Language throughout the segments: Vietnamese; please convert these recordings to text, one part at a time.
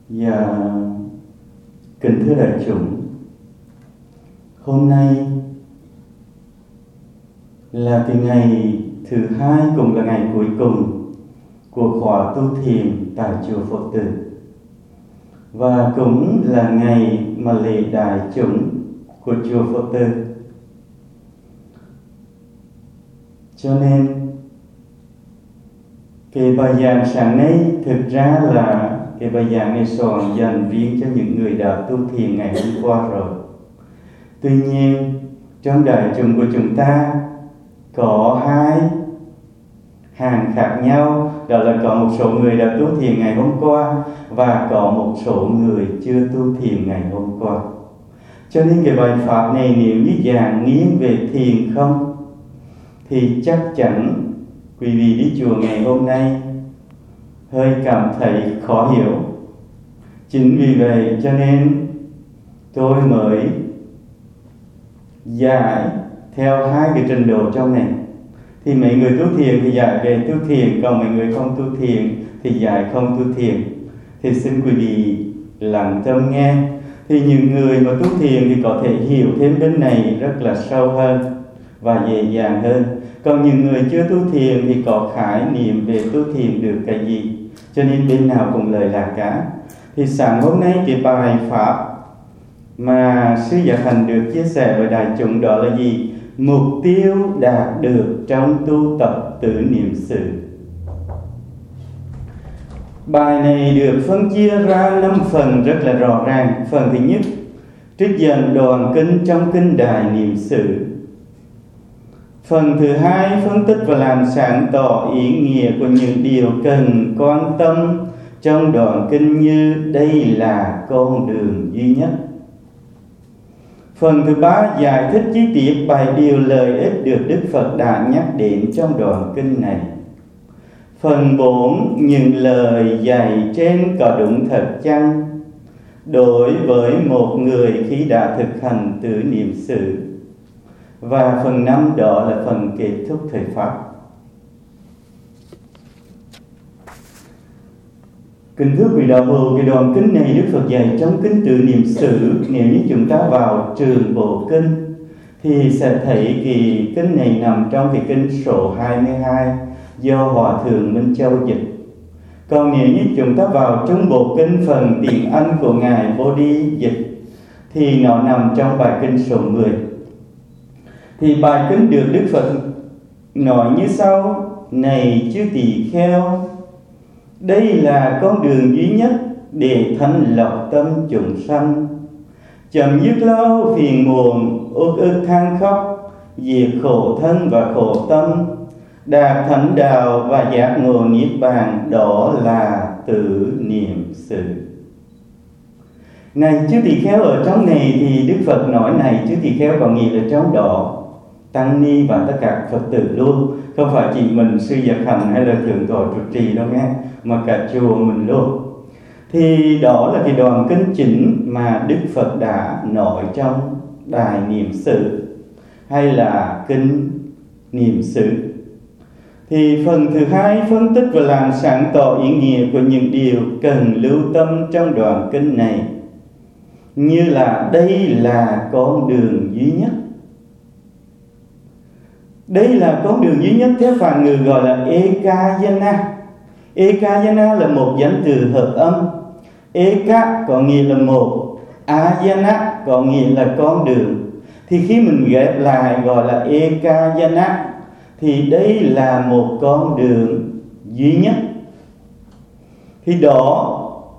Dạ, kính thưa đại chúng, hôm nay là cái ngày thứ hai, cũng là ngày cuối cùng của khóa tu thiền tại chùa Phật Tử, và cũng là ngày mà lễ đại chúng của chùa Phật Tử. Cho nên cái bài giảng sáng nay thực ra là cái bài giảng này soạn dành riêng cho những người đã tu thiền ngày hôm qua rồi. Tuy nhiên, trong đại chúng của chúng ta có hai hàng khác nhau, đó là có một số người đã tu thiền ngày hôm qua và có một số người chưa tu thiền ngày hôm qua. Cho nên cái bài pháp này nếu như giảng nghiêng về thiền không thì chắc chắn quý vị đi chùa ngày hôm nay hơi cảm thấy khó hiểu. Chính vì vậy cho nên tôi mới giải theo hai cái trình độ trong này. Thì mấy người tu thiền thì giải về tu thiền, còn mấy người không tu thiền thì giải không tu thiền. Thì xin quý vị lắng tâm nghe. Thì những người mà tu thiền thì có thể hiểu thêm bên này rất là sâu hơn và dễ dàng hơn. Còn những người chưa tu thiền thì có khái niệm về tu thiền được cái gì, cho nên bên nào cũng lời lạc cả. Thì sáng hôm nay cái bài pháp mà sư Giác Hạnh được chia sẻ với đại chúng đó là gì? Mục tiêu đạt được trong tu tập tứ niệm xứ. Bài này được phân chia ra 5 phần rất là rõ ràng. Phần thứ nhất, trích dẫn đoạn kinh trong kinh Đại Niệm xứ. Phần thứ hai, phân tích và làm sáng tỏ ý nghĩa của những điều cần quan tâm trong đoạn kinh như đây là con đường duy nhất. Phần thứ ba, giải thích chi tiết bài điều lợi ích được Đức Phật đã nhắc đến trong đoạn kinh này. Phần 4, những lời dạy trên có đúng thật chăng đối với một người khi đã thực hành tứ niệm xứ. Và phần 5 đó là phần kết thúc thời pháp. Kính thưa quý đạo hữu, cái đoạn kinh này Đức Phật dạy trong kinh Tứ Niệm xứ. Nếu như chúng ta vào trường bộ kinh thì sẽ thấy cái kinh này nằm trong cái kinh số 22 do Hòa Thượng Minh Châu dịch. Còn nếu như chúng ta vào trong bộ kinh phần tiếng Anh của Ngài Bodhi dịch thì nó nằm trong bài kinh số 10. Thì bài kinh được Đức Phật nói như sau: này chư tỳ kheo, đây là con đường duy nhất để thanh lọc tâm chúng sanh, chấm dứt lo phiền muộn, uất ức than khóc, diệt khổ thân và khổ tâm, đạt thánh đạo và giác ngộ niết bàn, đó là tứ niệm xứ. Này chư tỳ kheo, ở trong này thì Đức Phật nói này chư tỳ kheo có nghĩa là trong đó tăng ni và tất cả Phật tử luôn, không phải chỉ mình sư Giác Hạnh hay là thượng tọa trụ trì đâu nghe, mà cả chùa mình luôn. Thì đó là cái đoạn kinh chính mà Đức Phật đã nói trong Đại Niệm xứ hay là kinh Niệm xứ. Thì phần thứ hai, phân tích và làm sáng tỏ ý nghĩa của những điều cần lưu tâm trong đoạn kinh này, như là đây là con đường duy nhất. Đây là con đường duy nhất theo Phạn ngữ gọi là Ekayana. Ekayana là một danh từ hợp âm. Eka có nghĩa là một, Ayana có nghĩa là con đường. Thì khi mình ghép lại gọi là Ekayana thì đây là một con đường duy nhất. Thì đó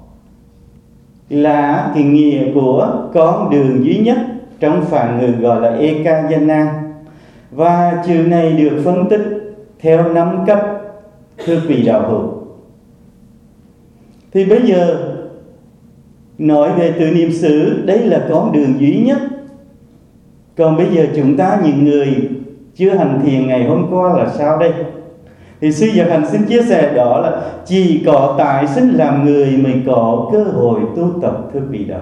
là cái nghĩa của con đường duy nhất trong Phạn ngữ gọi là Ekayana. Và chữ này được phân tích theo 5 cấp, thưa quý đạo hữu. Thì bây giờ nói về tứ niệm xứ, đây là con đường duy nhất. Còn bây giờ chúng ta những người chưa hành thiền ngày hôm qua là sao đây? Thì sư Giác Hạnh xin chia sẻ đó là chỉ có tại sinh làm người mới có cơ hội tu tập, thưa quý đạo.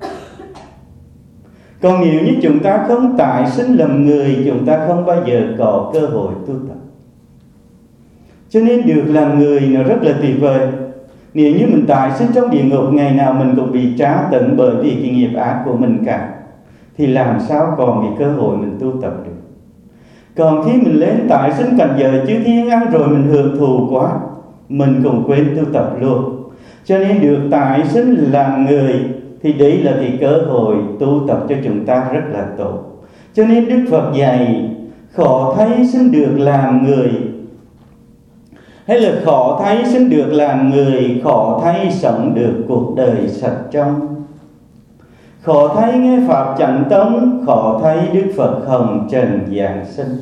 Còn nếu như chúng ta không tại sinh làm người, chúng ta không bao giờ có cơ hội tu tập. Cho nên được làm người nó rất là tuyệt vời. Nếu như mình tái sinh trong địa ngục, ngày nào mình cũng bị tra tấn bởi vì cái nghiệp ác của mình cả, thì làm sao còn cái cơ hội mình tu tập được. Còn khi mình lên tái sinh cảnh giới chư thiên ăn rồi mình hưởng thụ quá, mình cũng quên tu tập luôn. Cho nên được tái sinh làm người thì đấy là cái cơ hội tu tập cho chúng ta rất là tốt. Cho nên Đức Phật dạy khó thay sinh được làm người, hay là khó thay sinh được làm người, khó thay sống được cuộc đời sạch trong. Khó thay nghe Pháp chánh tông, khó thay Đức Phật hồng trần giáng sinh.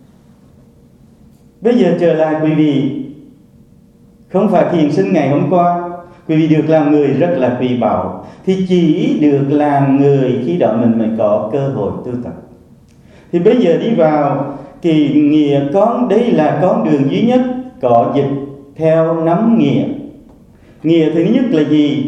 Bây giờ trở lại quý vị, không phải thiền sinh ngày hôm qua, quý vị được làm người rất là quý báu, thì chỉ được làm người khi đó mình mới có cơ hội tu tập. Thì bây giờ đi vào kỳ nghĩa con, đây là con đường duy nhất có dịch theo 5 nghĩa. Nghĩa thứ nhất là gì?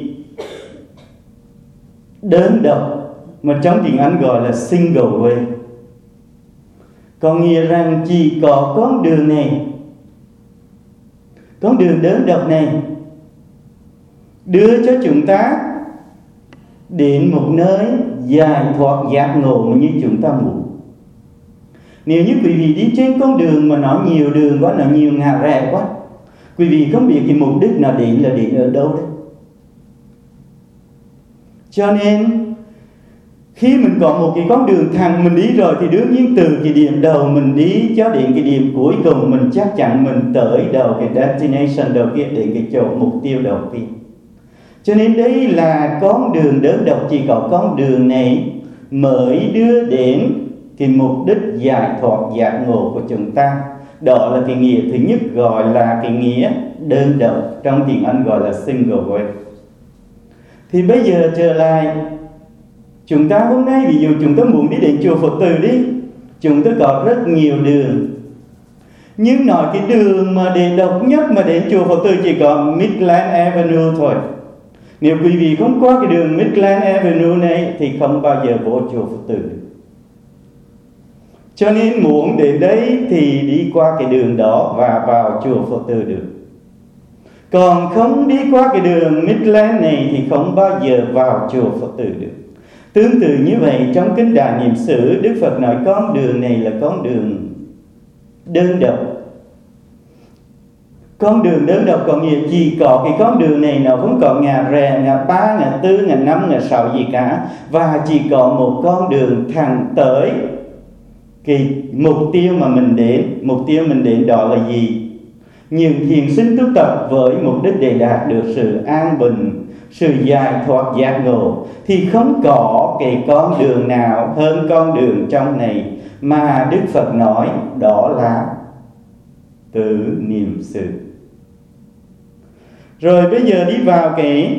Đơn độc, mà trong tiếng Anh gọi là single way. Có nghĩa rằng chỉ có con đường này, con đường đơn độc này đưa cho chúng ta đến một nơi giải thoát giác ngộ như chúng ta muốn. Nếu như quý vị đi trên con đường mà nó nhiều đường quá, nó nhiều ngả rẽ quá, quý vị không biết cái mục đích nó đến là đến ở đâu đấy. Cho nên khi mình có một cái con đường thẳng mình đi rồi, thì đương nhiên từ cái điểm đầu mình đi cho đến cái điểm cuối cùng, mình chắc chắn mình tới đầu cái destination đầu kia, đến cái chỗ mục tiêu đầu tiên. Cho nên đây là con đường đơn độc, chỉ có con đường này mới đưa đến cái mục đích giải thoát giác ngộ của chúng ta. Đó là cái nghĩa thứ nhất, gọi là cái nghĩa đơn độc, trong tiếng Anh gọi là single way. Thì bây giờ trở lại, chúng ta hôm nay ví dụ chúng ta muốn đi đến chùa Phật Tử đi, chúng ta có rất nhiều đường. Nhưng nói cái đường mà để độc nhất mà đến chùa Phật Tử chỉ có Midland Avenue thôi. Nếu quý vị không qua cái đường Midland Avenue này thì không bao giờ vô chùa Phật Tử được. Cho nên muốn đến đấy thì đi qua cái đường đó và vào chùa Phật Tử được. Còn không đi qua cái đường Midland này thì không bao giờ vào chùa Phật Tử được. Tương tự như vậy, trong Kinh Đại Niệm xứ, Đức Phật nói con đường này là con đường đơn độc. Con đường đơn độc có nghĩa chỉ có cái con đường này, nó không có ngả rẽ, ngả ba, ngả tư, ngả năm, ngả sáu gì cả. Và chỉ có một con đường thẳng tới cái mục tiêu mà mình đến. Mục tiêu mình đến đó là gì? Những thiền sinh tu tập với mục đích để đạt được sự an bình, sự giải thoát giác ngộ, thì không có cái con đường nào hơn con đường trong này mà Đức Phật nói, đó là tự niệm xứ. Rồi bây giờ đi vào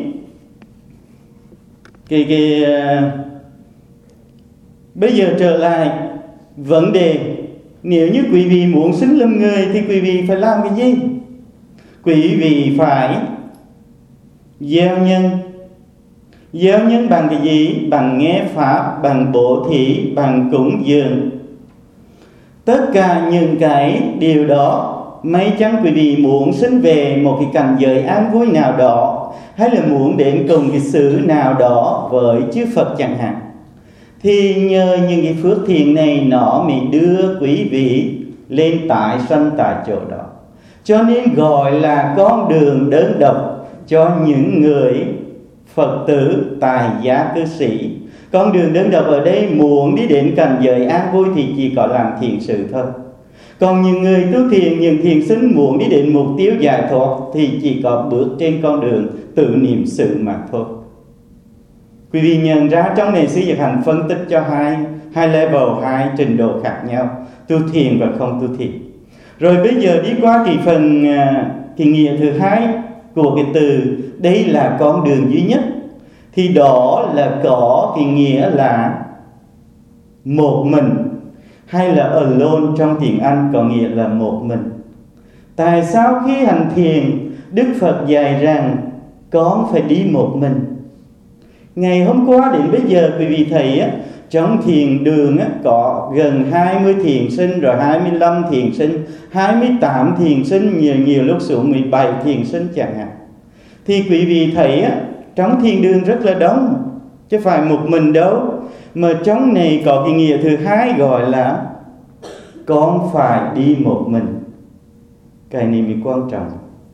bây giờ trở lại vấn đề, nếu như quý vị muốn sinh làm người thì quý vị phải làm cái gì? Quý vị phải gieo nhân. Gieo nhân bằng cái gì? Bằng nghe Pháp, bằng bố thí, bằng cúng dường. Tất cả những cái điều đó, may chăng quý vị muốn sinh về một cái cảnh giới an vui nào đó, hay là muốn đến cùng cái xứ nào đó với chư Phật chẳng hạn, thì nhờ những cái phước thiện này nó mới đưa quý vị lên tại sanh tại chỗ đó. Cho nên gọi là con đường đơn độc cho những người Phật tử tài giá cư sĩ. Con đường đơn độc ở đây muốn đi đến cảnh giới an vui thì chỉ có làm thiện sự thôi. Còn những người tu thiền, những thiền sinh muốn đi đến mục tiêu giải thoát thì chỉ có bước trên con đường tự niệm xứ mà thôi. Quý vị nhận ra trong này Sư Dược Hạnh phân tích cho hai level, hai trình độ khác nhau, tu thiền và không tu thiền. Rồi bây giờ đi qua cái phần cái nghĩa thứ hai của cái từ, đây là con đường duy nhất, thì đó là có cái nghĩa là một mình, hay là alone trong tiếng Anh có nghĩa là một mình. Tại sao khi hành thiền Đức Phật dạy rằng con phải đi một mình? Ngày hôm qua đến bây giờ quý vị thấy á, trong thiền đường á, có gần 20 thiền sinh, rồi 25 thiền sinh, 28 thiền sinh, nhiều lúc xuống 17 thiền sinh chẳng hạn. Thì quý vị thấy á, trong thiên đường rất là đông, chứ phải một mình đâu. Mà trong này có cái nghĩa thứ hai gọi là con phải đi một mình. Cái này mới quan trọng.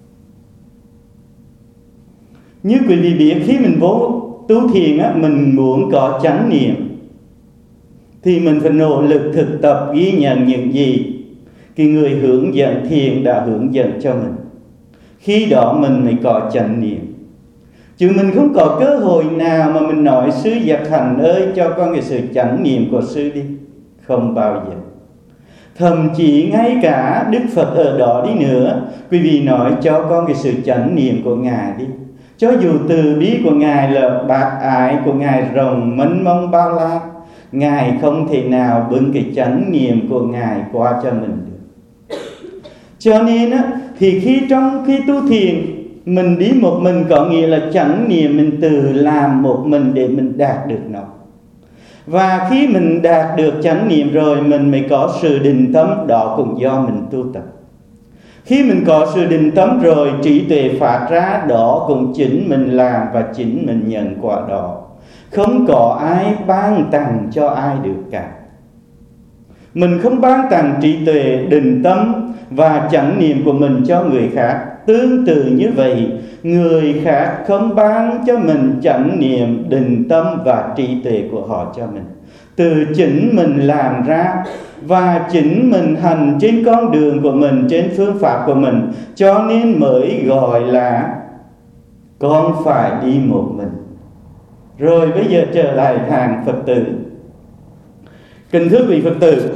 Như quý vị biết, khi mình vô tu thiền á, mình muốn có chánh niệm thì mình phải nỗ lực thực tập ghi nhận những gì cái người hướng dẫn thiền đã hướng dẫn cho mình. Khi đó mình mới có chánh niệm. Chứ mình không có cơ hội nào mà mình nói sư Giác Hạnh ơi cho con cái sự chánh niệm của sư đi. Không bao giờ. Thậm chí ngay cả Đức Phật ở đó đi nữa, quý vị nói cho con cái sự chánh niệm của Ngài đi. Cho dù từ bi của Ngài là bác ái của Ngài rộng mênh mông bao la, Ngài không thể nào bưng cái chánh niệm của Ngài qua cho mình được. Cho nên á, thì trong khi tu thiền, mình đi một mình có nghĩa là chánh niệm mình tự làm một mình để mình đạt được nó. Và khi mình đạt được chánh niệm rồi, mình mới có sự định tâm, đó cũng do mình tu tập. Khi mình có sự định tâm rồi, trí tuệ phát ra, đó cũng chính mình làm và chính mình nhận quả đó. Không có ai ban tặng cho ai được cả. Mình không ban tặng trí tuệ, định tâm và chánh niệm của mình cho người khác. Tương tự như vậy, người khác không ban cho mình chánh niệm, định tâm và trí tuệ của họ cho mình. Từ chính mình làm ra và chính mình hành trên con đường của mình, trên phương pháp của mình. Cho nên mới gọi là con phải đi một mình. Rồi bây giờ trở lại hàng Phật tử. Kính thưa quý Phật tử,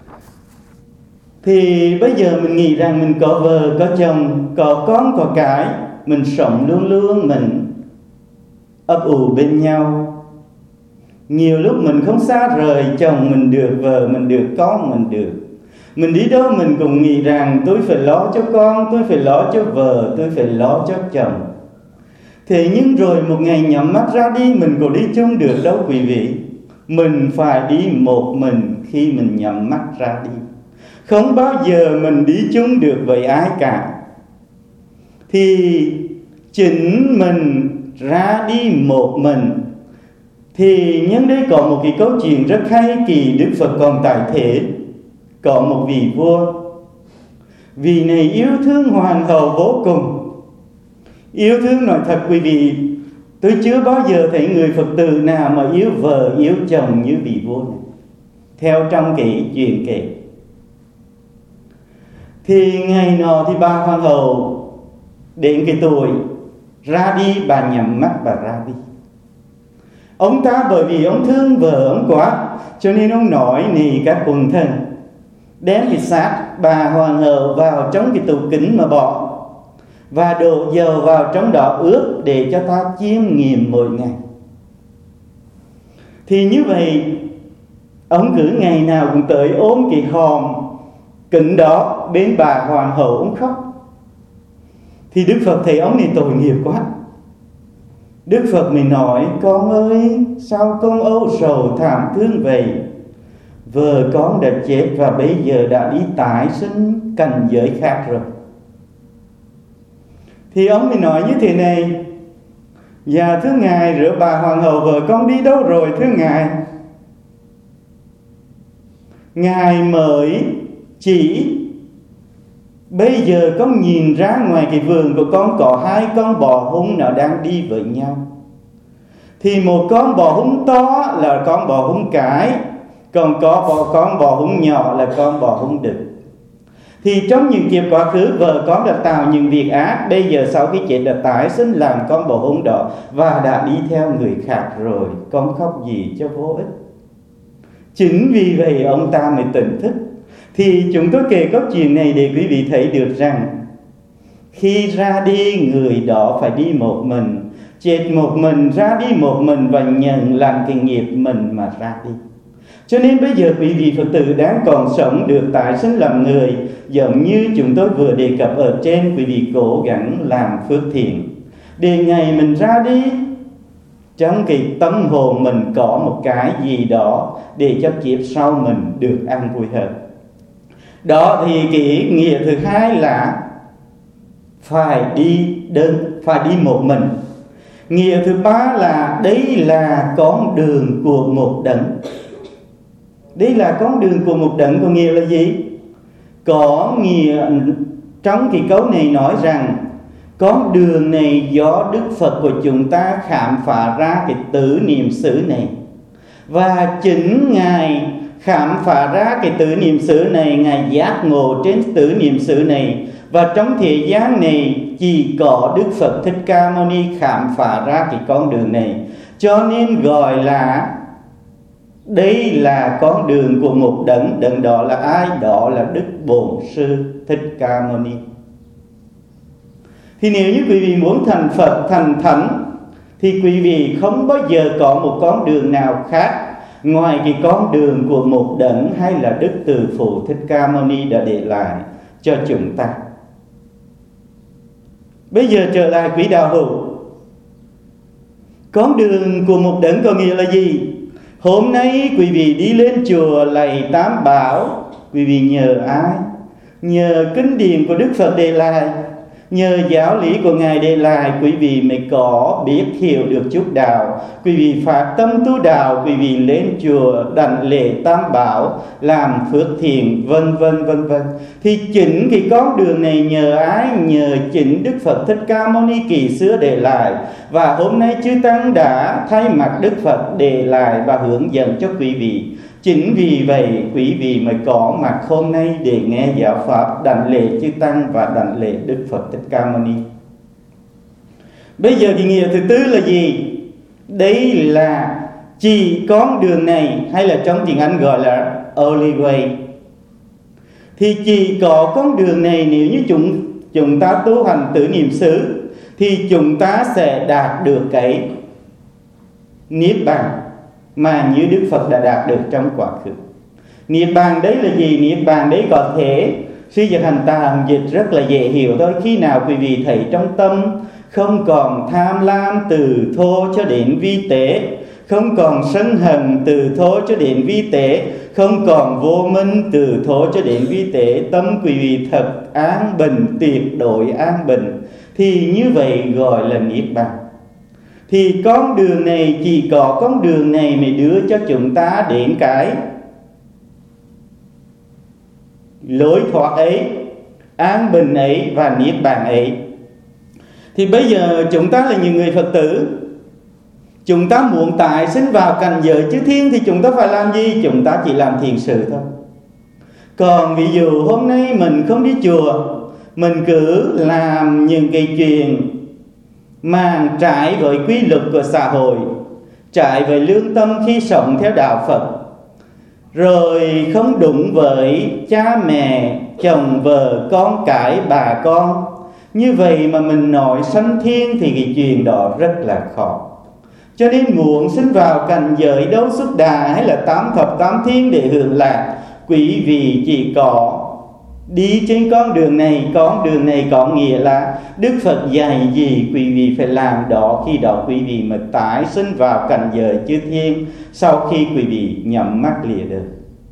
thì bây giờ mình nghĩ rằng mình có vợ, có chồng, có con, có cái, mình sống luôn luôn mình ấp ủ bên nhau. Nhiều lúc mình không xa rời chồng mình được, vợ mình được, con mình được. Mình đi đâu mình cũng nghĩ rằng tôi phải lo cho con, tôi phải lo cho vợ, tôi phải lo cho chồng. Thế nhưng rồi một ngày nhắm mắt ra đi, mình có đi chung được đâu quý vị. Mình phải đi một mình khi mình nhắm mắt ra đi. Không bao giờ mình đi chung được với ai cả. Thì chính mình ra đi một mình. Thì nhân đây có một cái câu chuyện rất hay. Kỳ Đức Phật còn tại thế, có một vị vua. Vị này yêu thương hoàng hậu vô cùng. Yêu thương nói thật quý vị, tôi chưa bao giờ thấy người Phật tử nào mà yêu vợ, yêu chồng như vị vua này, theo trong cái chuyện kể. Thì ngày nọ thì bà hoàng hậu đến cái tuổi ra đi, bà nhắm mắt bà ra đi. Ông ta bởi vì ông thương vợ ông quá, cho nên ông nói này các quần thần, đem cái xác bà hoàng hậu vào trong cái tủ kính mà bỏ, và đổ dầu vào trong đó ướp để cho ta chiêm nghiệm mỗi ngày. Thì như vậy, ông cứ ngày nào cũng tới ôm cái hòm kính đó bên bà hoàng hậu, ông khóc. Thì Đức Phật thấy ông này tội nghiệp quá. Đức Phật mới nói, con ơi, sao con âu sầu thảm thương vậy? Vợ con đã chết và bây giờ đã đi tái sinh cảnh giới khác rồi. Thì ông mới nói như thế này: dạ thưa Ngài, rửa bà hoàng hậu vợ con đi đâu rồi thưa Ngài? Ngài mới chỉ bây giờ con nhìn ra ngoài cái vườn của con có hai con bò hung nó đang đi với nhau. Thì một con bò hung to là con bò hung cái, còn có con bò hung nhỏ là con bò hung đực. Thì trong những kiếp quá khứ, vợ con đã tạo những việc ác, bây giờ sau khi chết đã tái sinh làm con bò hung đó và đã đi theo người khác rồi. Con khóc gì cho vô ích. Chính vì vậy ông ta mới tỉnh thức. Thì chúng tôi kể câu chuyện này để quý vị thấy được rằng khi ra đi, người đó phải đi một mình, chết một mình, ra đi một mình và nhận làm cái nghiệp mình mà ra đi. Cho nên bây giờ quý vị Phật tử đang còn sống được tái sinh làm người, giống như chúng tôi vừa đề cập ở trên, quý vị cố gắng làm phước thiện để ngày mình ra đi, trong cái tâm hồn mình có một cái gì đó để cho kiếp sau mình được an vui hơn. Đó thì cái nghĩa thứ hai là phải đi một mình. Nghĩa thứ ba là đây là con đường của một đấng. Đây là con đường của một đấng có nghĩa là gì? Có nghĩa trong cái câu này nói rằng con đường này do Đức Phật của chúng ta khám phá ra cái tứ niệm xứ này, và chính Ngài khám phá ra cái tứ niệm xứ này, Ngài giác ngộ trên tứ niệm xứ này. Và trong thế gian này chỉ có Đức Phật Thích Ca Mâu Ni khám phá ra cái con đường này, cho nên gọi là đây là con đường của một đấng. Đấng đó là ai? Đó là Đức Bổn Sư Thích Ca Mâu Ni. Thì nếu như quý vị muốn thành Phật, thành Thánh, thì quý vị không bao giờ có một con đường nào khác ngoài cái con đường của một đấng hay là Đức Từ Phụ Thích Ca Mâu Ni đã để lại cho chúng ta. Bây giờ trở lại quý đạo hữu, con đường của một đấng có nghĩa là gì? Hôm nay quý vị đi lên chùa lạy Tam Bảo, quý vị nhờ ai? Nhờ kinh điển của Đức Phật để lại, nhờ giáo lý của Ngài để lại, quý vị mới có biết hiểu được chút đạo. Quý vị phát tâm tu đạo, quý vị lên chùa đảnh lễ Tam Bảo, làm phước thiện, vân vân vân vân. Thì chính cái con đường này nhờ ai? Nhờ chính Đức Phật Thích Ca Mâu Ni kỳ xưa để lại, và hôm nay chư Tăng đã thay mặt Đức Phật để lại và hướng dẫn cho quý vị. Chính vì vậy quý vị mới có mặt hôm nay để nghe giáo pháp, đảnh lễ chư Tăng và đảnh lễ Đức Phật Thích Ca Mâu Ni. Bây giờ thì nghĩa thứ tư là gì? Đây là chỉ con đường này, hay là trong tiếng Anh gọi là only way. Thì chỉ có con đường này, nếu như chúng ta tu hành tứ niệm xứ thì chúng ta sẽ đạt được cái niết bàn mà như Đức Phật đã đạt được trong quá khứ. Niết bàn đấy là gì? Niết bàn đấy có thể sư Dược Hành tạm dịch rất là dễ hiểu thôi. Khi nào quý vị thấy trong tâm không còn tham lam từ thô cho đến vi tế, không còn sân hận từ thô cho đến vi tế, không còn vô minh từ thô cho đến vi tế, tâm quý vị thật an bình, tuyệt đối an bình, thì như vậy gọi là niết bàn. Thì con đường này, chỉ có con đường này mới đưa cho chúng ta đến cái lối thoát ấy, an bình ấy và niết bàn ấy. Thì bây giờ chúng ta là những người Phật tử, chúng ta muốn tái sinh vào cảnh giới chư thiên thì chúng ta phải làm gì? Chúng ta chỉ làm thiện sự thôi. Còn ví dụ hôm nay mình không đi chùa, mình cứ làm những cái chuyện mà trái với quy luật của xã hội, trái với lương tâm khi sống theo đạo Phật, rồi không đúng với cha mẹ, chồng vợ, con cái, bà con, như vậy mà mình nói sanh thiên thì cái chuyện đó rất là khó. Cho nên muốn sinh vào cảnh giới Đấu Xuất Đà hay là tám thập tám thiên để hưởng lạc, quý vị chỉ có đi trên con đường này. Con đường này có nghĩa là Đức Phật dạy gì quý vị phải làm đó, khi đó quý vị mới tái sinh vào cảnh giới chư thiên sau khi quý vị nhắm mắt lìa đời.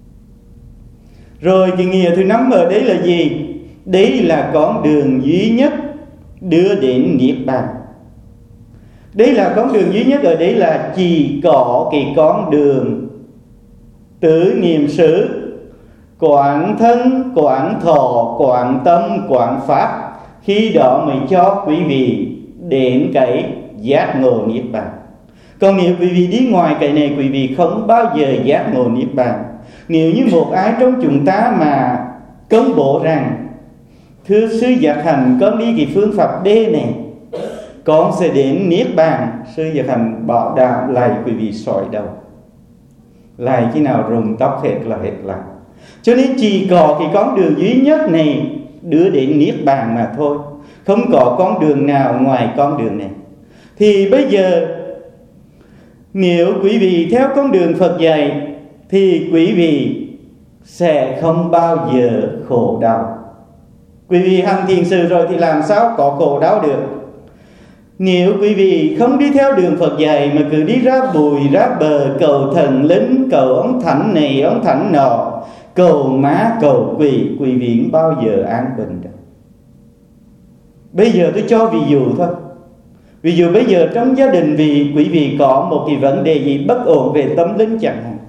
Rồi cái nghĩa thứ năm ở đấy là gì? Đấy là con đường duy nhất đưa đến niết bàn. Đây là con đường duy nhất ở đấy là chỉ có cái con đường tứ niệm xứ, quán thân, quán thọ, quán tâm, quán pháp, khi đó mới cho quý vị đến cái giác ngộ niết bàn. Còn nếu quý vị đi ngoài cái này, quý vị không bao giờ giác ngộ niết bàn. Nếu như một ai trong chúng ta mà công bố rằng thưa sư Giác Hành, con đi cái phương pháp D này, con sẽ đến niết bàn, sư Giác Hành bảo đảm lại quý vị sỏi đầu, lại khi nào rụng tóc hết là hết lại. Cho nên chỉ có cái con đường duy nhất này đưa đến niết bàn mà thôi, không có con đường nào ngoài con đường này. Thì bây giờ nếu quý vị theo con đường Phật dạy thì quý vị sẽ không bao giờ khổ đau. Quý vị hành thiện sự rồi thì làm sao có khổ đau được? Nếu quý vị không đi theo đường Phật dạy mà cứ đi ra bùi ra bờ, cầu thần linh, cầu ông thánh này ông thánh nọ, cầu má cầu quỷ, quý vị không bao giờ an bình được. Bây giờ tôi cho ví dụ thôi. Ví dụ bây giờ trong gia đình vì quý vị có một cái vấn đề gì bất ổn về tâm linh chẳng hạn.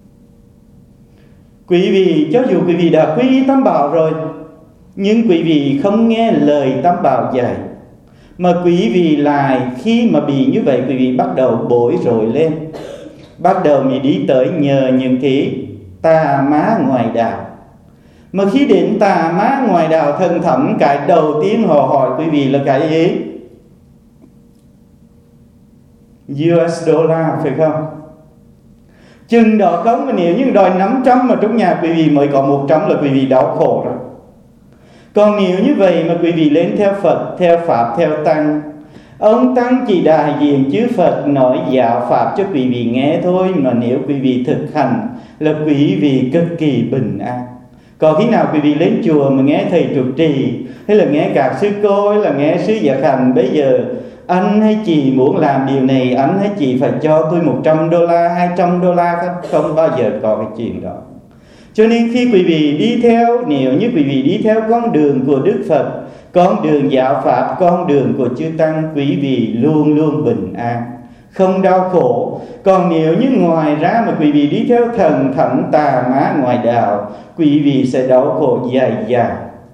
Quý vị, cho dù quý vị đã quy y Tam Bảo rồi, nhưng quý vị không nghe lời Tam Bảo dạy, mà quý vị lại khi mà bị như vậy, quý vị bắt đầu bối rối lên, bắt đầu mới đi tới nhờ những cái tà má ngoài đạo. Mà khi đến tà má ngoài đạo thần thẩm, cái đầu tiên họ hỏi quý vị là cái gì? US dollar phải không? Chừng đó không, mà nếu như đòi 500 mà trong nhà quý vị mới có 100 là quý vị đau khổ rồi. Còn nếu như vậy mà quý vị lên theo Phật, theo Pháp, theo Tăng, ông Tăng chỉ đại diện chư Phật nói giáo Pháp cho quý vị nghe thôi, mà nếu quý vị thực hành là quý vị cực kỳ bình an. Còn khi nào quý vị lên chùa mà nghe thầy trụ trì, hay là nghe các sư cô, hay là nghe sư giác hành, bây giờ anh hay chị muốn làm điều này, anh hay chị phải cho tôi $100, $200, không bao giờ có cái chuyện đó. Cho nên khi quý vị đi theo, nếu như quý vị đi theo con đường của Đức Phật, con đường giáo Pháp, con đường của chư Tăng, quý vị luôn luôn bình an, không đau khổ. Còn nếu như ngoài ra mà quý vị đi theo thần thánh tà má ngoài đạo, quý vị sẽ đau khổ dài dài.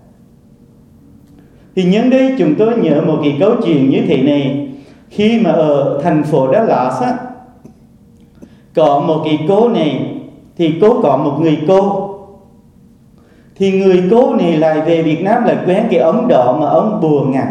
Thì nhân đây chúng tôi nhớ một cái câu chuyện như thế này. Khi mà ở thành phố Dallas á, có một cái cô này, thì cô có một người cô. Thì người cô này lại về Việt Nam lại quen cái ông đó mà ông bùa ngặt.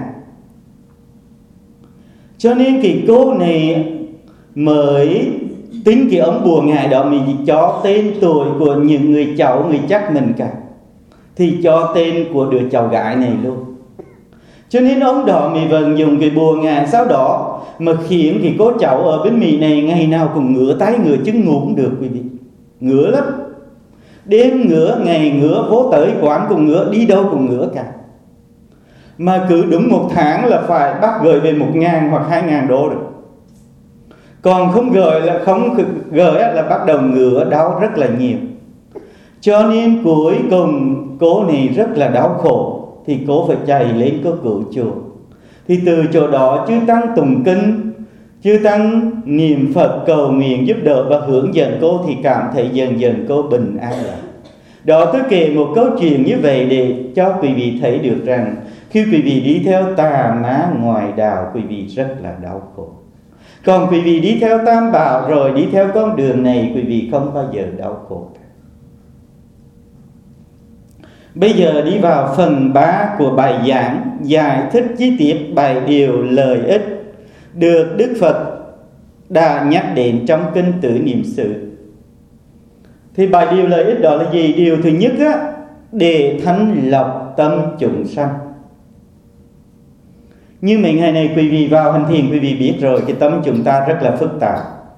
Cho nên cái cô này mới tính cái ông bùa ngại đó mình cho tên tuổi của những người cháu, người chắc mình cả, thì cho tên của đứa cháu gái này luôn. Cho nên ông đó mình vẫn dùng cái bùa ngại sau đó mà khiến cái cô cháu ở bên Mỹ này ngày nào cũng ngửa tay ngửa chân ngủ cũng được quý vị. Ngửa lắm. Đêm ngửa, ngày ngửa, vô tới quán cũng ngửa, đi đâu cũng ngửa cả. Mà cứ đúng 1 tháng là phải bắt gửi về 1.000 hoặc 2.000 đô được. Còn không gửi là bắt đầu ngửa đau rất là nhiều. Cho nên cuối cùng cô này rất là đau khổ, thì cô phải chạy lên cô cứu chùa. Thì từ chỗ đó chư Tăng tụng kinh, chư Tăng niệm Phật cầu nguyện giúp đỡ và hướng dẫn cô, thì cảm thấy dần dần cô bình an lại. Đó, tôi kể một câu chuyện như vậy để cho quý vị thấy được rằng khi quý vị đi theo tà má ngoài đạo, quý vị rất là đau khổ. Còn quý vị đi theo Tam Bảo rồi, đi theo con đường này, quý vị không bao giờ đau khổ. Bây giờ đi vào phần 3 của bài giảng, giải thích chi tiết 7 điều lợi ích được Đức Phật đã nhắc đến trong kinh Tứ Niệm xứ. Thì 7 điều lợi ích đó là gì? Điều thứ nhất á, để thanh lọc tâm chúng sanh. Như mấy ngày này quý vị vào hành thiền, quý vị biết rồi, cái tâm chúng ta rất là phức tạp.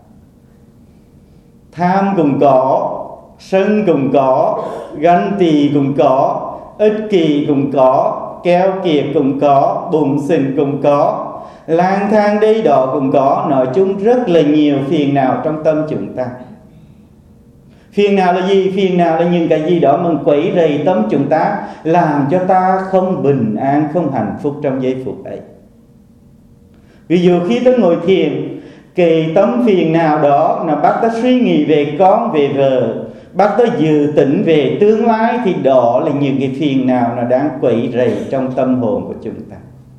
Tham cũng có, sân cũng có, ganh tị cũng có, ích kỷ cũng có, keo kiệt cũng có, bùng xình cũng có, lang thang đây đó cũng có. Nói chung rất là nhiều phiền não trong tâm chúng ta. Phiền não là gì? Phiền não là những cái gì đó mà quấy rầy tâm chúng ta, làm cho ta không bình an, không hạnh phúc trong giây phút ấy. Ví dụ khi ta ngồi thiền, cái tâm phiền nào đó nó bắt ta suy nghĩ về con, về vợ, bắt ta dự tính về tương lai, thì đó là những cái phiền nào nó đang quấy rầy trong tâm hồn của chúng ta.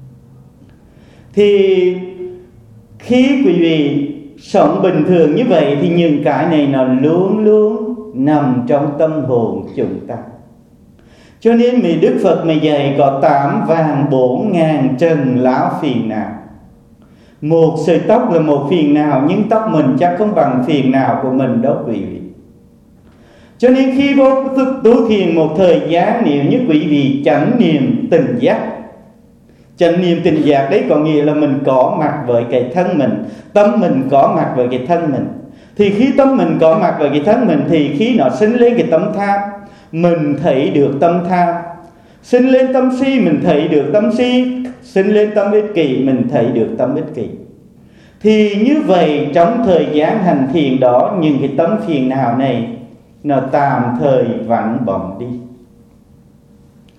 Thì khi quý vị sống bình thường như vậy, thì những cái này nó luôn luôn nằm trong tâm hồn chúng ta. Cho nên mình Đức Phật mà dạy có 8 vạn 4 ngàn trần lão phiền não. Một sợi tóc là một phiền não, nhưng tóc mình chắc không bằng phiền não của mình đâu quý vị. Cho nên khi vô tu thiền một thời gian, nếu như quý vị chánh niệm tỉnh giác. Chánh niệm tỉnh giác đấy có nghĩa là mình có mặt với cái thân mình, tâm mình có mặt với cái thân mình. Thì khi tâm mình có mặt với cái thân mình, thì khi nó sinh lên cái tâm tham, mình thấy được tâm tham. Sinh lên tâm si, mình thấy được tâm si. Sinh lên tâm ích kỷ, mình thấy được tâm ích kỷ. Thì như vậy trong thời gian hành thiền đó, những cái tâm phiền não này nó tạm thời vắng bóng đi.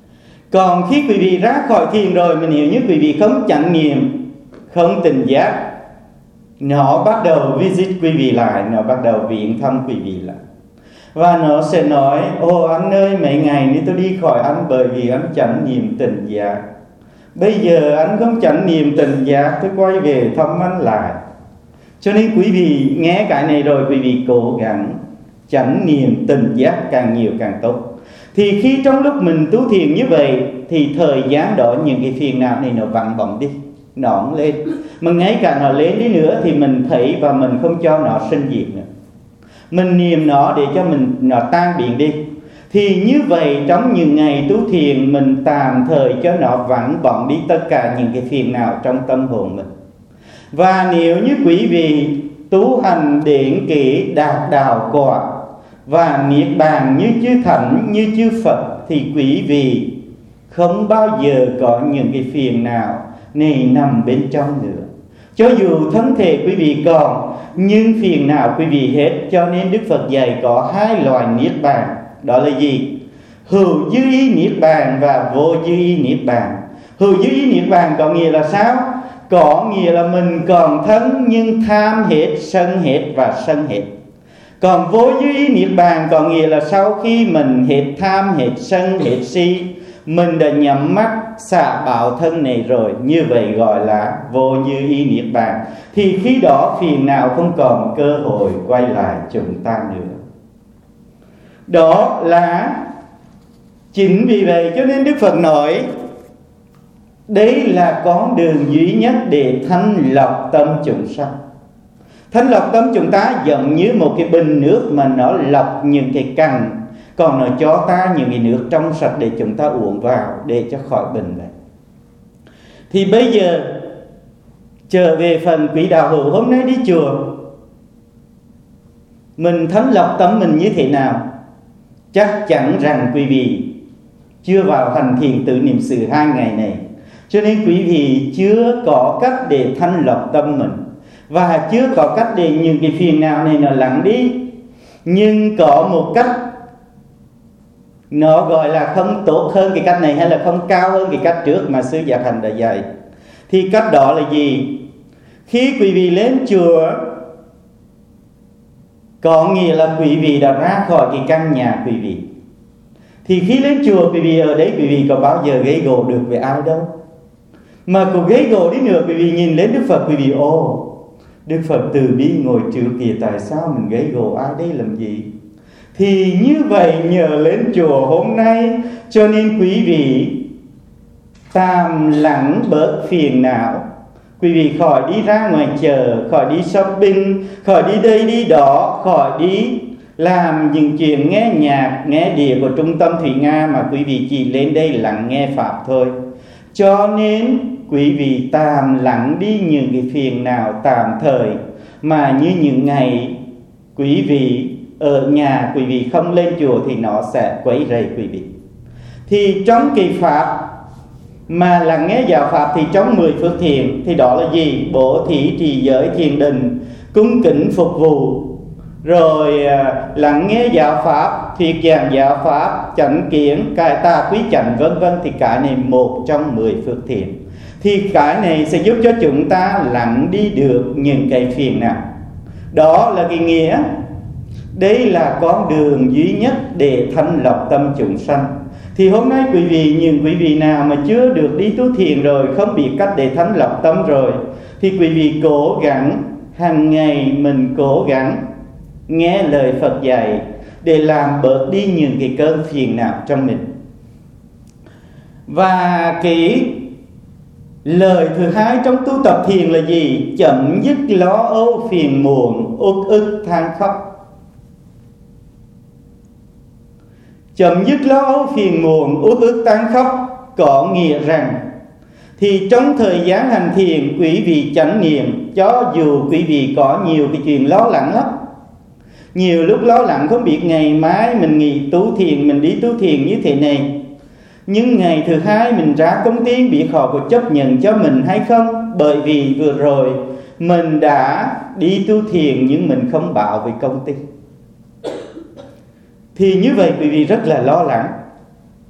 Còn khi quý vị ra khỏi thiền rồi, mà nếu như quý vị không chánh niệm, không tỉnh giác, nó bắt đầu visit quý vị lại, nó bắt đầu viếng thăm quý vị lại. Và nó sẽ nói: ồ anh ơi, mấy ngày nay tôi đi khỏi anh bởi vì anh chánh niệm tỉnh giác. Bây giờ anh không chánh niệm tỉnh giác, tôi quay về thăm anh lại. Cho nên quý vị nghe cái này rồi, quý vị cố gắng chánh niệm tỉnh giác càng nhiều càng tốt. Thì khi trong lúc mình tu thiền như vậy, thì thời gian đó những cái phiền não này nó vắng bóng đi, nó không lên. Mà ngay cả nó lên đi nữa thì mình thấy và mình không cho nó sinh diệt nữa. Mình niệm nó để cho nó tan biến đi. Thì như vậy trong những ngày tu thiền, mình tạm thời cho nó vắng bóng đi tất cả những cái phiền não trong tâm hồn mình. Và nếu như quý vị tu hành đến cái đạt đạo quả và niết bàn như chư Thánh, như chư Phật, thì quý vị không bao giờ có những cái phiền não này nằm bên trong nữa. Cho dù thân thể quý vị còn, nhưng phiền não quý vị hết. Cho nên Đức Phật dạy có hai loại niết bàn. Đó là gì? Hữu dư ý niết bàn và vô dư ý niết bàn. Hữu dư ý niết bàn có nghĩa là sao? Có nghĩa là mình còn thân nhưng tham hết, sân hết và sân hết. Còn vô dư ý niết bàn có nghĩa là sau khi mình hết tham, hết sân, hết si, mình đã nhắm mắt xả bảo thân này rồi, như vậy gọi là vô dư ý niết bàn. Thì khi đó phiền não không còn cơ hội quay lại chúng ta nữa. Đó là chính vì vậy cho nên Đức Phật nói đấy là con đường duy nhất để thanh lọc tâm chúng sanh. Thanh lọc tâm chúng ta giống như một cái bình nước mà nó lọc những cái cặn, còn nó cho ta những cái nước trong sạch để chúng ta uống vào để cho khỏi bệnh vậy. Thì bây giờ trở về phần quý đạo hữu, hôm nay đi chùa mình thanh lọc tâm mình như thế nào? Chắc chắn rằng quý vị chưa vào hành thiền tự niệm xứ 2 ngày này, cho nên quý vị chưa có cách để thanh lọc tâm mình, và chưa có cách để những cái phiền não này nó lắng đi. Nhưng có một cách, nó gọi là không tốt hơn cái cách này hay là không cao hơn cái cách trước mà Sư Giác Hạnh đã dạy. Thì cách đó là gì? Khi quý vị lên chùa, có nghĩa là quý vị đã ra khỏi cái căn nhà quý vị. Thì khi lên chùa quý vị ở đấy, quý vị có bao giờ gây gổ được với ai đâu. Mà có gây gổ đi nữa, quý vị nhìn lên Đức Phật, quý vị ồ, Đức Phật từ bi ngồi trước kìa, tại sao mình gây gổ ai đây làm gì? Thì như vậy nhờ lên chùa hôm nay, cho nên quý vị tạm lắng bớt phiền não. Quý vị khỏi đi ra ngoài chợ, khỏi đi shopping, khỏi đi đây đi đó, khỏi đi làm những chuyện nghe nhạc, nghe đĩa của Trung tâm Thủy Nga, mà quý vị chỉ lên đây lắng nghe Pháp thôi. Cho nên quý vị tạm lắng đi những cái phiền nào tạm thời, mà như những ngày quý vị ở nhà, quý vị không lên chùa thì nó sẽ quấy rầy quý vị. Thì trong cái Pháp mà lắng nghe giáo Pháp thì trong 10 phước thiện thì đó là gì? Bố thí, trì giới, thiền định, cung kính phục vụ, rồi lắng nghe giáo Pháp, thuyết giảng giáo Pháp, chánh kiến, cải tà quý chánh vân vân. Thì cái này một trong 10 phước thiện. Thì cái này sẽ giúp cho chúng ta lắng đi được những cái phiền não. Đó là cái nghĩa. Đây là con đường duy nhất để thanh lọc tâm chúng sanh. Thì hôm nay quý vị, những quý vị nào mà chưa được đi tu thiền rồi, không biết cách để thanh lọc tâm rồi, thì quý vị cố gắng hàng ngày mình cố gắng nghe lời Phật dạy để làm bớt đi những cái cơn phiền não trong mình. Và cái lời thứ hai trong tu tập thiền là gì? Chấm dứt lo âu phiền muộn, uất ức than khóc. Chấm dứt lo âu phiền muộn, uất ức than khóc có nghĩa rằng thì trong thời gian hành thiền, quý vị chánh niệm, cho dù quý vị có nhiều cái chuyện lo lắng lắm, nhiều lúc lo lắng không biết ngày mai mình nghỉ tu thiền, mình đi tu thiền như thế này, nhưng ngày thứ hai mình ra công ty biết họ có chấp nhận cho mình hay không, bởi vì vừa rồi mình đã đi tu thiền nhưng mình không báo với công ty. Thì như vậy quý vị rất là lo lắng.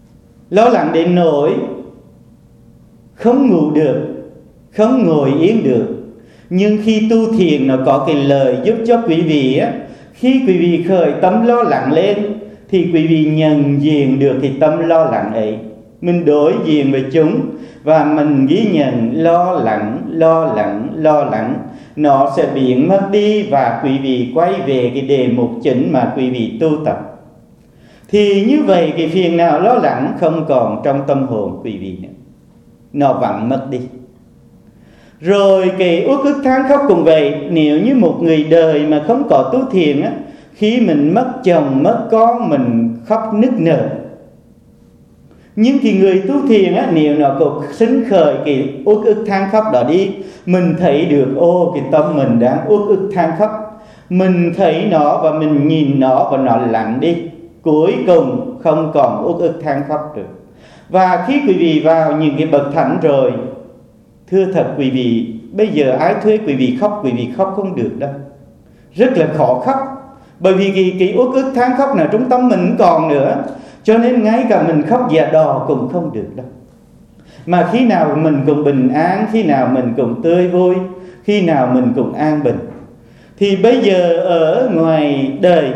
lo lắng đến nỗi không ngủ được, không ngồi yên được. Nhưng khi tu thiền nó có cái lời giúp cho quý vị á, khi quý vị khởi tâm lo lắng lên thì quý vị nhận diện được cái tâm lo lắng ấy. Mình đối diện với chúng và mình ghi nhận lo lắng, nó sẽ biến mất đi và quý vị quay về cái đề mục chính mà quý vị tu tập. Thì như vậy cái phiền não lo lắng không còn trong tâm hồn quý vị nữa, nó vặn mất đi. Rồi cái uất ức than khóc cũng vậy. Nếu như một người đời mà không có tu thiền á, khi mình mất chồng, mất con, mình khóc nức nở. Nhưng cái người tu thiền á, nếu nó có sinh khởi cái uất ức than khóc đó đi, mình thấy được cái tâm mình đang uất ức than khóc, mình thấy nó và mình nhìn nó và nó lặng đi. Cuối cùng không còn uất ức than khóc được. Và khi quý vị vào những cái bậc thánh rồi, thưa thật quý vị, bây giờ ai thuê quý vị khóc không được đâu. Rất là khó khóc. Bởi vì cái uất ức than khóc nào trong tâm mình còn nữa. Cho nên ngay cả mình khóc dạ đò cũng không được đâu. Mà khi nào mình cũng bình an, khi nào mình cũng tươi vui, khi nào mình cũng an bình. Thì bây giờ ở ngoài đời,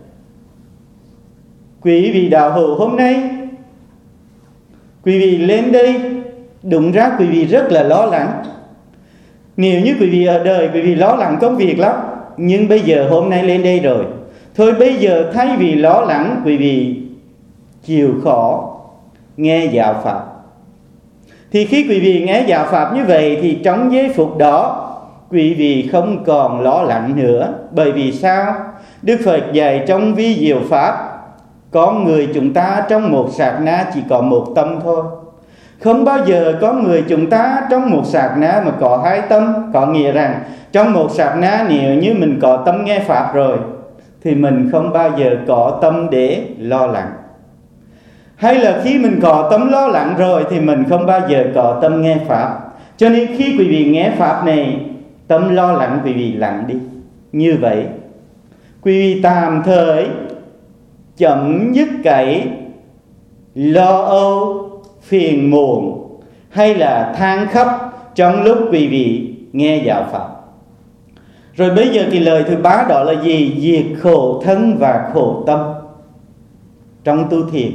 quý vị đạo hữu hôm nay, quý vị lên đây, đúng ra quý vị rất là lo lắng. Nếu như quý vị ở đời, quý vị lo lắng công việc lắm. Nhưng bây giờ hôm nay lên đây rồi, thôi bây giờ thay vì lo lắng, quý vị chịu khó nghe giáo pháp. Thì khi quý vị nghe giáo pháp như vậy, thì trong giây phút đó quý vị không còn lo lắng nữa. Bởi vì sao? Đức Phật dạy trong vi diệu pháp, con người chúng ta trong một sát na chỉ có một tâm thôi. Không bao giờ có người chúng ta trong một sát na mà có hai tâm. Có nghĩa rằng trong một sát na nếu như mình có tâm nghe pháp rồi, thì mình không bao giờ có tâm để lo lắng. Hay là khi mình có tâm lo lắng rồi thì mình không bao giờ có tâm nghe pháp. Cho nên khi quý vị nghe pháp này, tâm lo lắng quý vị lặng đi. Như vậy quý vị tạm thời chấm dứt cái lo âu, phiền muộn hay là than khóc trong lúc quý vị nghe giáo pháp. Rồi bây giờ cái lời thứ ba đó là gì? Diệt khổ thân và khổ tâm trong tu thiền.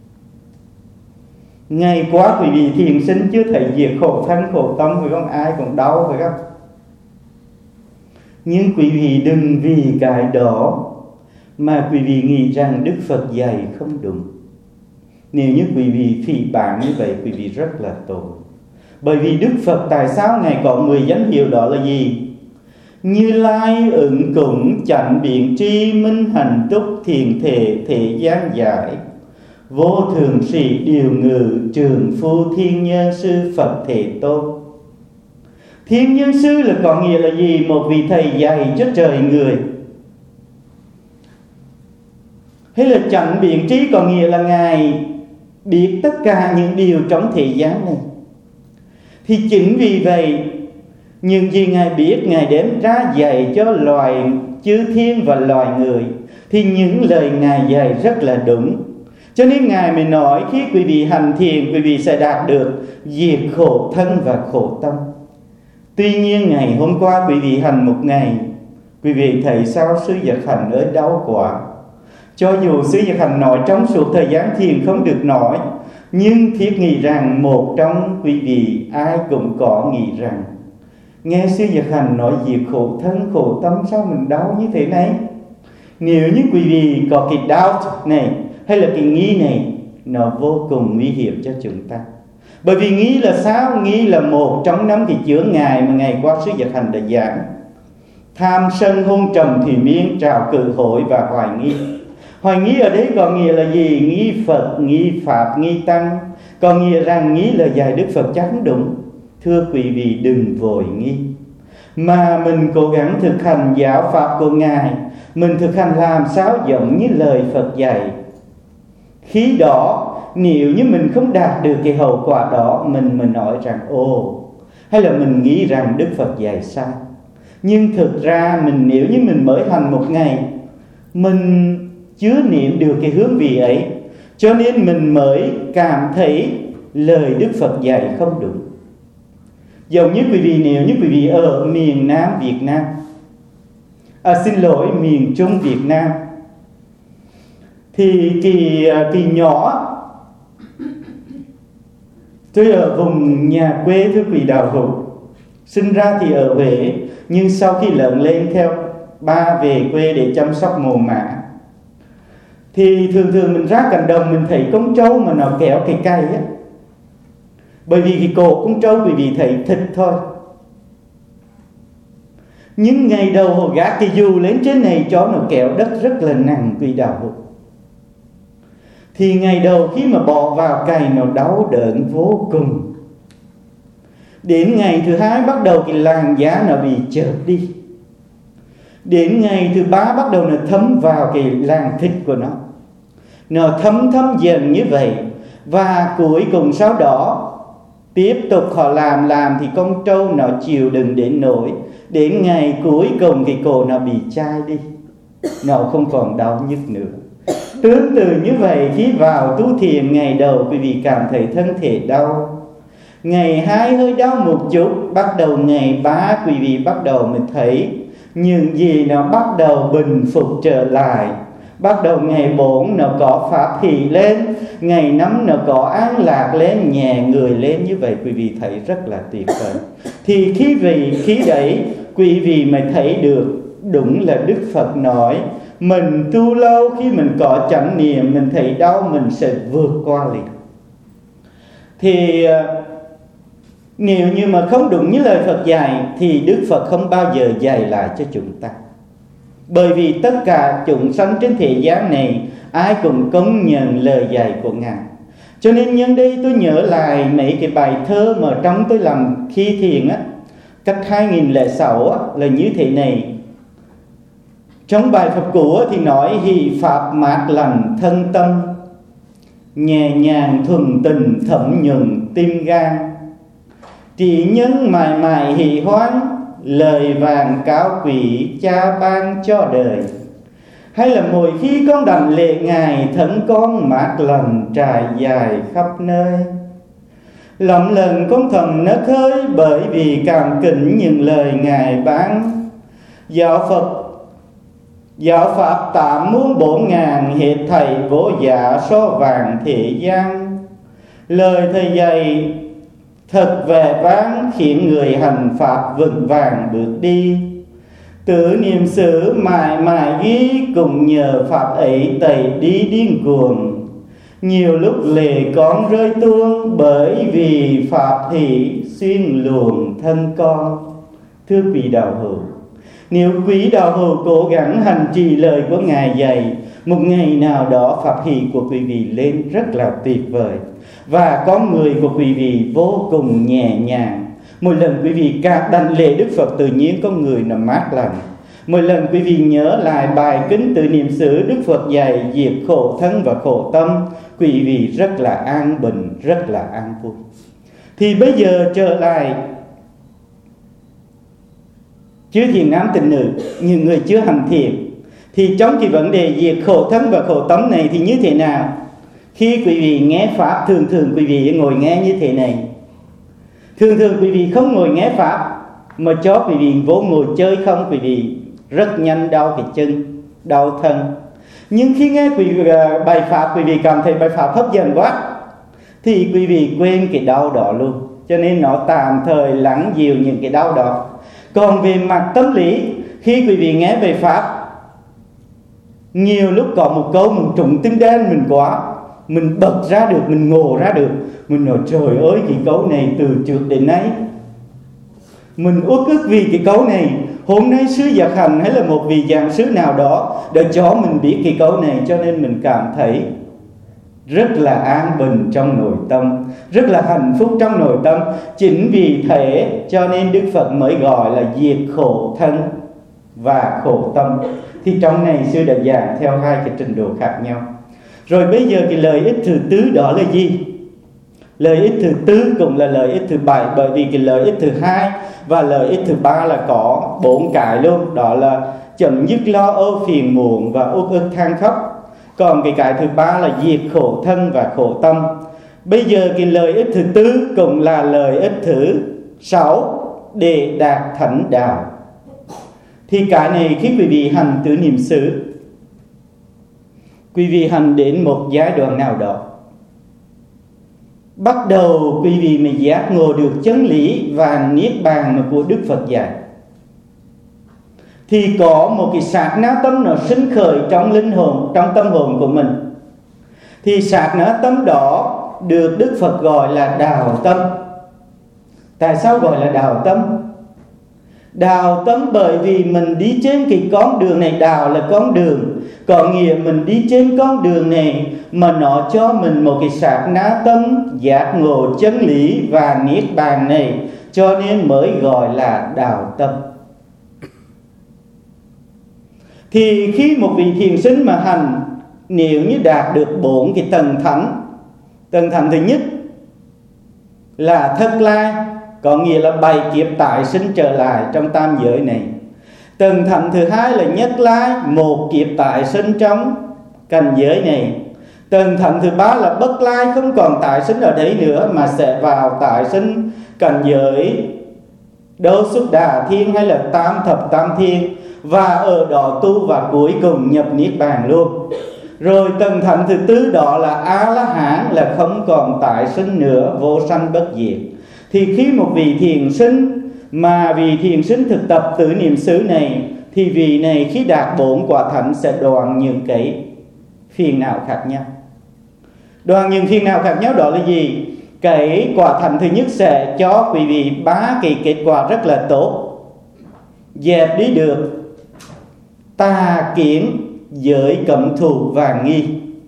Ngày qua quý vị thiền sinh chưa thấy diệt khổ thân khổ tâm, phải không? Ai cũng đau, phải không? Nhưng quý vị đừng vì cái đó mà quý vị nghĩ rằng Đức Phật dạy không đúng. Nếu như quý vị phỉ báng như vậy, quý vị rất là tội. Bởi vì Đức Phật tại sao Ngài có 10 danh hiệu đó là gì? Như Lai ứng cúng chánh biện tri minh hành túc thiền thể thế gian giải vô thường sĩ điều ngự trường phu thiên nhân sư Phật Thế Tôn. Thiên nhân sư là có nghĩa là gì? Một vị thầy dạy cho trời người. Hay là chánh biện trí có nghĩa là Ngài biết tất cả những điều trong thế gian này. Thì chính vì vậy, những gì Ngài biết, Ngài đem ra dạy cho loài chư thiên và loài người. Thì những lời Ngài dạy rất là đúng. Cho nên Ngài mới nói khi quý vị hành thiền, quý vị sẽ đạt được diệt khổ thân và khổ tâm. Tuy nhiên ngày hôm qua quý vị hành một ngày, quý vị thấy sao sư Nhật Hành ơi đau quá. Cho dù sư Nhật Hành nói trong suốt thời gian thiền không được nói, nhưng thiết nghĩ rằng một trong quý vị ai cũng có nghĩ rằng nghe sư Nhật Hành nói diệt khổ thân khổ tâm sao mình đau như thế này. Nếu như quý vị có cái doubt này hay là cái nghi này, nó vô cùng nguy hiểm cho chúng ta. Bởi vì nghi là sao? Nghi là một trong 5 cái chướng ngại mà ngày qua sư Nhật Hành đã giảng. Tham sân hôn trầm thủy miên trào cự hội và hoài nghi. Hoài nghi ở đây có nghĩa là gì? Nghi Phật, nghi Pháp, nghi Tăng. Có nghĩa rằng nghi là dạy Đức Phật chắc đúng. Thưa quý vị đừng vội nghi, mà mình cố gắng thực hành giáo pháp của Ngài. Mình thực hành làm sao giống như lời Phật dạy. Khi đó nếu như mình không đạt được cái hậu quả đó, mình nói rằng hay là mình nghĩ rằng Đức Phật dạy sai. Nhưng thực ra nếu như mình mới hành một ngày, mình chưa niệm được cái hương vị ấy, Cho nên mình mới cảm thấy lời Đức Phật dạy không đúng. Giống như quý vị, nếu như quý vị ở miền Nam Việt Nam, miền Trung Việt Nam, thì kỳ nhỏ, tôi ở vùng nhà quê thưa quý đạo hữu, sinh ra thì ở Huế, nhưng sau khi lớn lên theo ba về quê để chăm sóc mồ mả, thì thường mình ra cánh đồng mình thấy con trâu mà nó kéo cái cây á. Bởi vì cái cổ con trâu quý vị thấy thịt thôi. Nhưng ngày đầu họ gác cái dù lên trên này cho nó kéo đất rất là nặng quý đạo hữu. Thì ngày đầu khi mà bỏ vào cày nó đau đớn vô cùng. Đến ngày thứ hai bắt đầu cái làn da nó bị chợt đi. Đến ngày thứ ba bắt đầu nó thấm vào cái làn thịt của nó. Nó thấm dần như vậy. Và cuối cùng sau đó tiếp tục họ làm thì con trâu nó chịu đựng đến nỗi đến ngày cuối cùng cái cổ nó bị chai đi, nó không còn đau nhức nữa. Tương tự như vậy, khi vào tu thiền ngày đầu quý vị cảm thấy thân thể đau, ngày 2 hơi đau một chút, bắt đầu ngày 3 quý vị bắt đầu mình thấy những gì nó bắt đầu bình phục trở lại. Bắt đầu ngày 4 nó có pháp hỷ lên, ngày 5 nó có an lạc lên, nhẹ người lên. Như vậy quý vị thấy rất là tuyệt vời. Thì khi đấy quý vị mới thấy được đúng là Đức Phật nói mình tu lâu, khi mình có chánh niệm, mình thấy đau mình sẽ vượt qua liền. Thì nếu như mà không đúng như lời Phật dạy thì Đức Phật không bao giờ dạy lại cho chúng ta. Bởi vì tất cả chúng sanh trên thế gian này ai cũng công nhận lời dạy của Ngài. Cho nên nhân đây tôi nhớ lại mấy cái bài thơ mà trong tôi làm khi thiền á, cách 2006 á, là như thế này. Trong bài Phật cũ thì nói hỷ pháp mát lành thân tâm, nhẹ nhàng thuần tình thẩm nhuận tim gan, trị nhân mãi mãi hỷ hoan, lời vàng cao quý cha ban cho đời. Hay là mỗi khi con đảnh lễ Ngài, thân con mát lành trải dài khắp nơi. Lắm lần con thầm nấc hơi, bởi vì cảm kính những lời Ngài ban. Giáo pháp 8 muôn 4 ngàn, hết thảy vô giá so vàng thế gian. Lời Thầy dạy thật vẻ vang, khiến người hành pháp vững vàng bước đi. Tự niệm xứ mãi mãi ghi, cùng nhờ pháp ấy tẩy đi điên cuồng. Nhiều lúc lệ con rơi tuông, bởi vì pháp hỷ xuyên luồng thân con. Thưa quý đạo hữu, nếu quý đạo hữu cố gắng hành trì lời của Ngài dạy, một ngày nào đó pháp hỷ của quý vị lên rất là tuyệt vời. Và con người của quý vị vô cùng nhẹ nhàng. Mỗi lần quý vị đảnh lễ Đức Phật, tự nhiên con người nó mát lành. Mỗi lần quý vị nhớ lại bài kinh Tự niệm xứ Đức Phật dạy diệt khổ thân và khổ tâm, quý vị rất là an bình, rất là an vui. Thì bây giờ trở lại chư thiện nam tịnh nữ, những người chưa hành thiện, thì trong cái vấn đề diệt khổ thân và khổ tâm này thì như thế nào? Khi quý vị nghe pháp, thường quý vị ngồi nghe như thế này. Thường quý vị không ngồi nghe pháp, mà cho quý vị vô ngồi chơi không, quý vị rất nhanh đau cái chân, đau thân. Nhưng khi nghe bài pháp, quý vị cảm thấy bài pháp hấp dẫn quá, thì quý vị quên cái đau đó luôn. Cho nên nó tạm thời lắng dịu những cái đau đó. Còn về mặt tâm lý, khi quý vị nghe bài pháp, nhiều lúc có một câu mình trúng tim đen mình quá, mình bật ra được, mình ngộ ra được. Mình nói trời ơi, cái câu này từ trước đến nay mình uất ức vì cái câu này. Hôm nay sư Giác Hạnh hay là một vị giảng sứ nào đó đã cho mình biết cái câu này, cho nên mình cảm thấy rất là an bình trong nội tâm, rất là hạnh phúc trong nội tâm. Chính vì thế cho nên Đức Phật mới gọi là diệt khổ thân và khổ tâm. Thì trong này sư đã giảng theo hai cái trình độ khác nhau. Rồi bây giờ cái lợi ích thứ tư đó là gì? Lợi ích thứ tư cũng là lợi ích thứ 7, bởi vì cái lợi ích thứ 2 và lợi ích thứ 3 là có 4 cái luôn. Đó là chấm dứt lo âu phiền muộn và uất ức than khóc. Còn cái thứ ba là diệt khổ thân và khổ tâm. Bây giờ cái lợi ích thứ tư cũng là lợi ích thứ 6 để đạt thánh đạo. Thì cái này khi quý vị hành tứ niệm xứ, quý vị hành đến một giai đoạn nào đó, bắt đầu quý vị mới giác ngộ được chân lý và niết bàn mà của Đức Phật dạy, thì có một cái sát na tâm nó sinh khởi trong linh hồn, trong tâm hồn của mình. Thì sát na tâm đó được Đức Phật gọi là đào tâm. Tại sao gọi là đào tâm? Đào tâm bởi vì mình đi trên cái con đường này, đào là con đường, có nghĩa mình đi trên con đường này mà nó cho mình một cái sát na tâm giác ngộ chân lý và niết bàn này, cho nên mới gọi là đào tâm. Thì khi một vị thiền sinh mà hành, nếu như đạt được 4 cái tầng thánh. Tầng thánh thứ nhất là thất lai, có nghĩa là 7 kiếp tái sinh trở lại trong tam giới này. Tầng thánh thứ hai là nhất lai, 1 kiếp tái sinh trong cảnh giới này. Tầng thánh thứ ba là bất lai, không còn tái sinh ở đấy nữa mà sẽ vào tái sinh cảnh giới Đô Xuất Đà Thiên hay là Tam Thập Tam Thiên, và ở đó tu và cuối cùng nhập niết bàn luôn. Rồi tầng thánh thứ tư đó là A-la-hán, là không còn tái sinh nữa, vô sanh bất diệt. Thì khi một vị thiền sinh mà vị thiền sinh thực tập tứ niệm xứ này, thì vị này khi đạt 4 quả thánh sẽ đoạn những cái phiền não khác nhau. Đoạn những phiền não khác nhau đó là gì? Cái quả thánh thứ nhất sẽ cho quý vị 3 cái kết quả rất là tốt. Dẹp đi được tà kiến, giới, cấm thủ và nghi.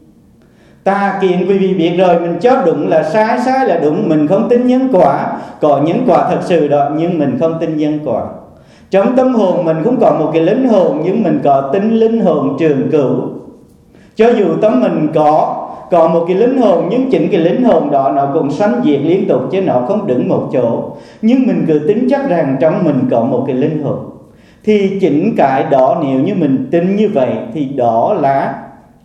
Tà kiến quý vị biết rồi, mình cho đúng là sai, sai là đúng, mình không tin nhân quả. Có nhân quả thật sự đó, nhưng mình không tin nhân quả. Trong tâm hồn mình cũng có một cái linh hồn, nhưng mình có tin linh hồn trường cửu. Cho dù tâm mình có một cái linh hồn, nhưng chính cái linh hồn đó nó cũng sanh diệt liên tục, chứ nó không đứng một chỗ. Nhưng mình cứ tin chắc rằng trong mình có một cái linh hồn. Thì chính cái đó nếu như mình tin như vậy thì đó là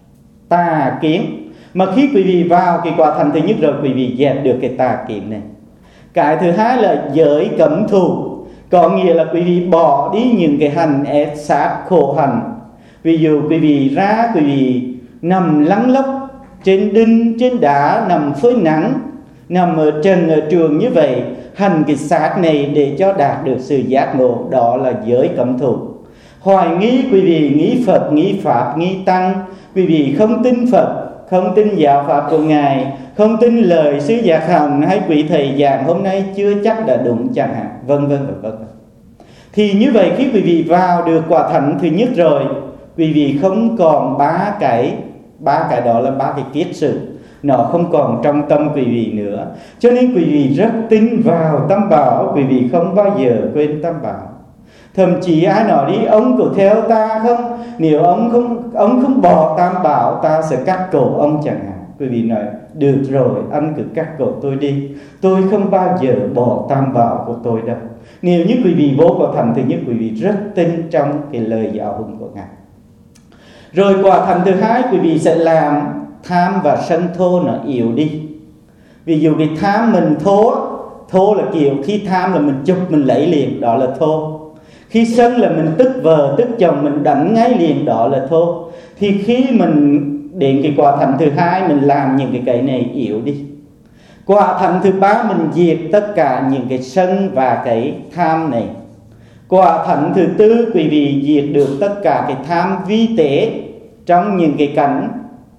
tà kiến. Mà khi quý vị vào cái quả thành thứ nhất rồi, quý vị dẹp được cái tà kiến này. Cái thứ hai là giới cấm thủ, có nghĩa là quý vị bỏ đi những cái hành ép sát khổ hành. Ví dụ quý vị ra, quý vị nằm lăn lóc trên đinh, trên đá, nằm phơi nắng, nằm ở trần, ở trường như vậy, hành cái sát này để cho đạt được sự giác ngộ, đó là giới cấm thủ. Hoài nghi, quý vị nghi Phật, nghi Pháp, nghi Tăng, quý vị không tin Phật, không tin giáo Pháp của Ngài, không tin lời Sư Giác Hằng hay quý thầy giảng hôm nay chưa chắc đã đúng chẳng hạn, vân vân và vân. Thì như vậy khi quý vị vào được quả thánh thứ nhất rồi, quý vị không còn ba cái đó là 3 cái kiết sử, nó không còn trong tâm quý vị nữa. Cho nên quý vị rất tin vào Tam Bảo, quý vị không bao giờ quên Tam Bảo. Thậm chí ai nói đi, ông có theo ta không? Nếu ông không bỏ Tam Bảo, ta sẽ cắt cổ ông chẳng hạn. Quý vị nói, được rồi, anh cứ cắt cổ tôi đi, tôi không bao giờ bỏ Tam Bảo của tôi đâu. Nếu như quý vị vô quả thành thứ nhất, quý vị rất tin trong cái lời giáo huấn của Ngài. Rồi quả thành thứ hai, quý vị sẽ làm tham và sân thô nó yếu đi. Ví dụ cái tham mình thô là kiểu khi tham là mình chụp mình lấy liền, đó là thô. Khi sân là mình tức vợ tức chồng mình đánh ngay liền, đó là thô. Thì khi mình đến cái quả thành thứ hai, mình làm những cái này yếu đi. Quả thành thứ ba, mình diệt tất cả những cái sân và cái tham này. Quả thành thứ tư, quý vị diệt được tất cả cái tham vi tế trong những cái cảnh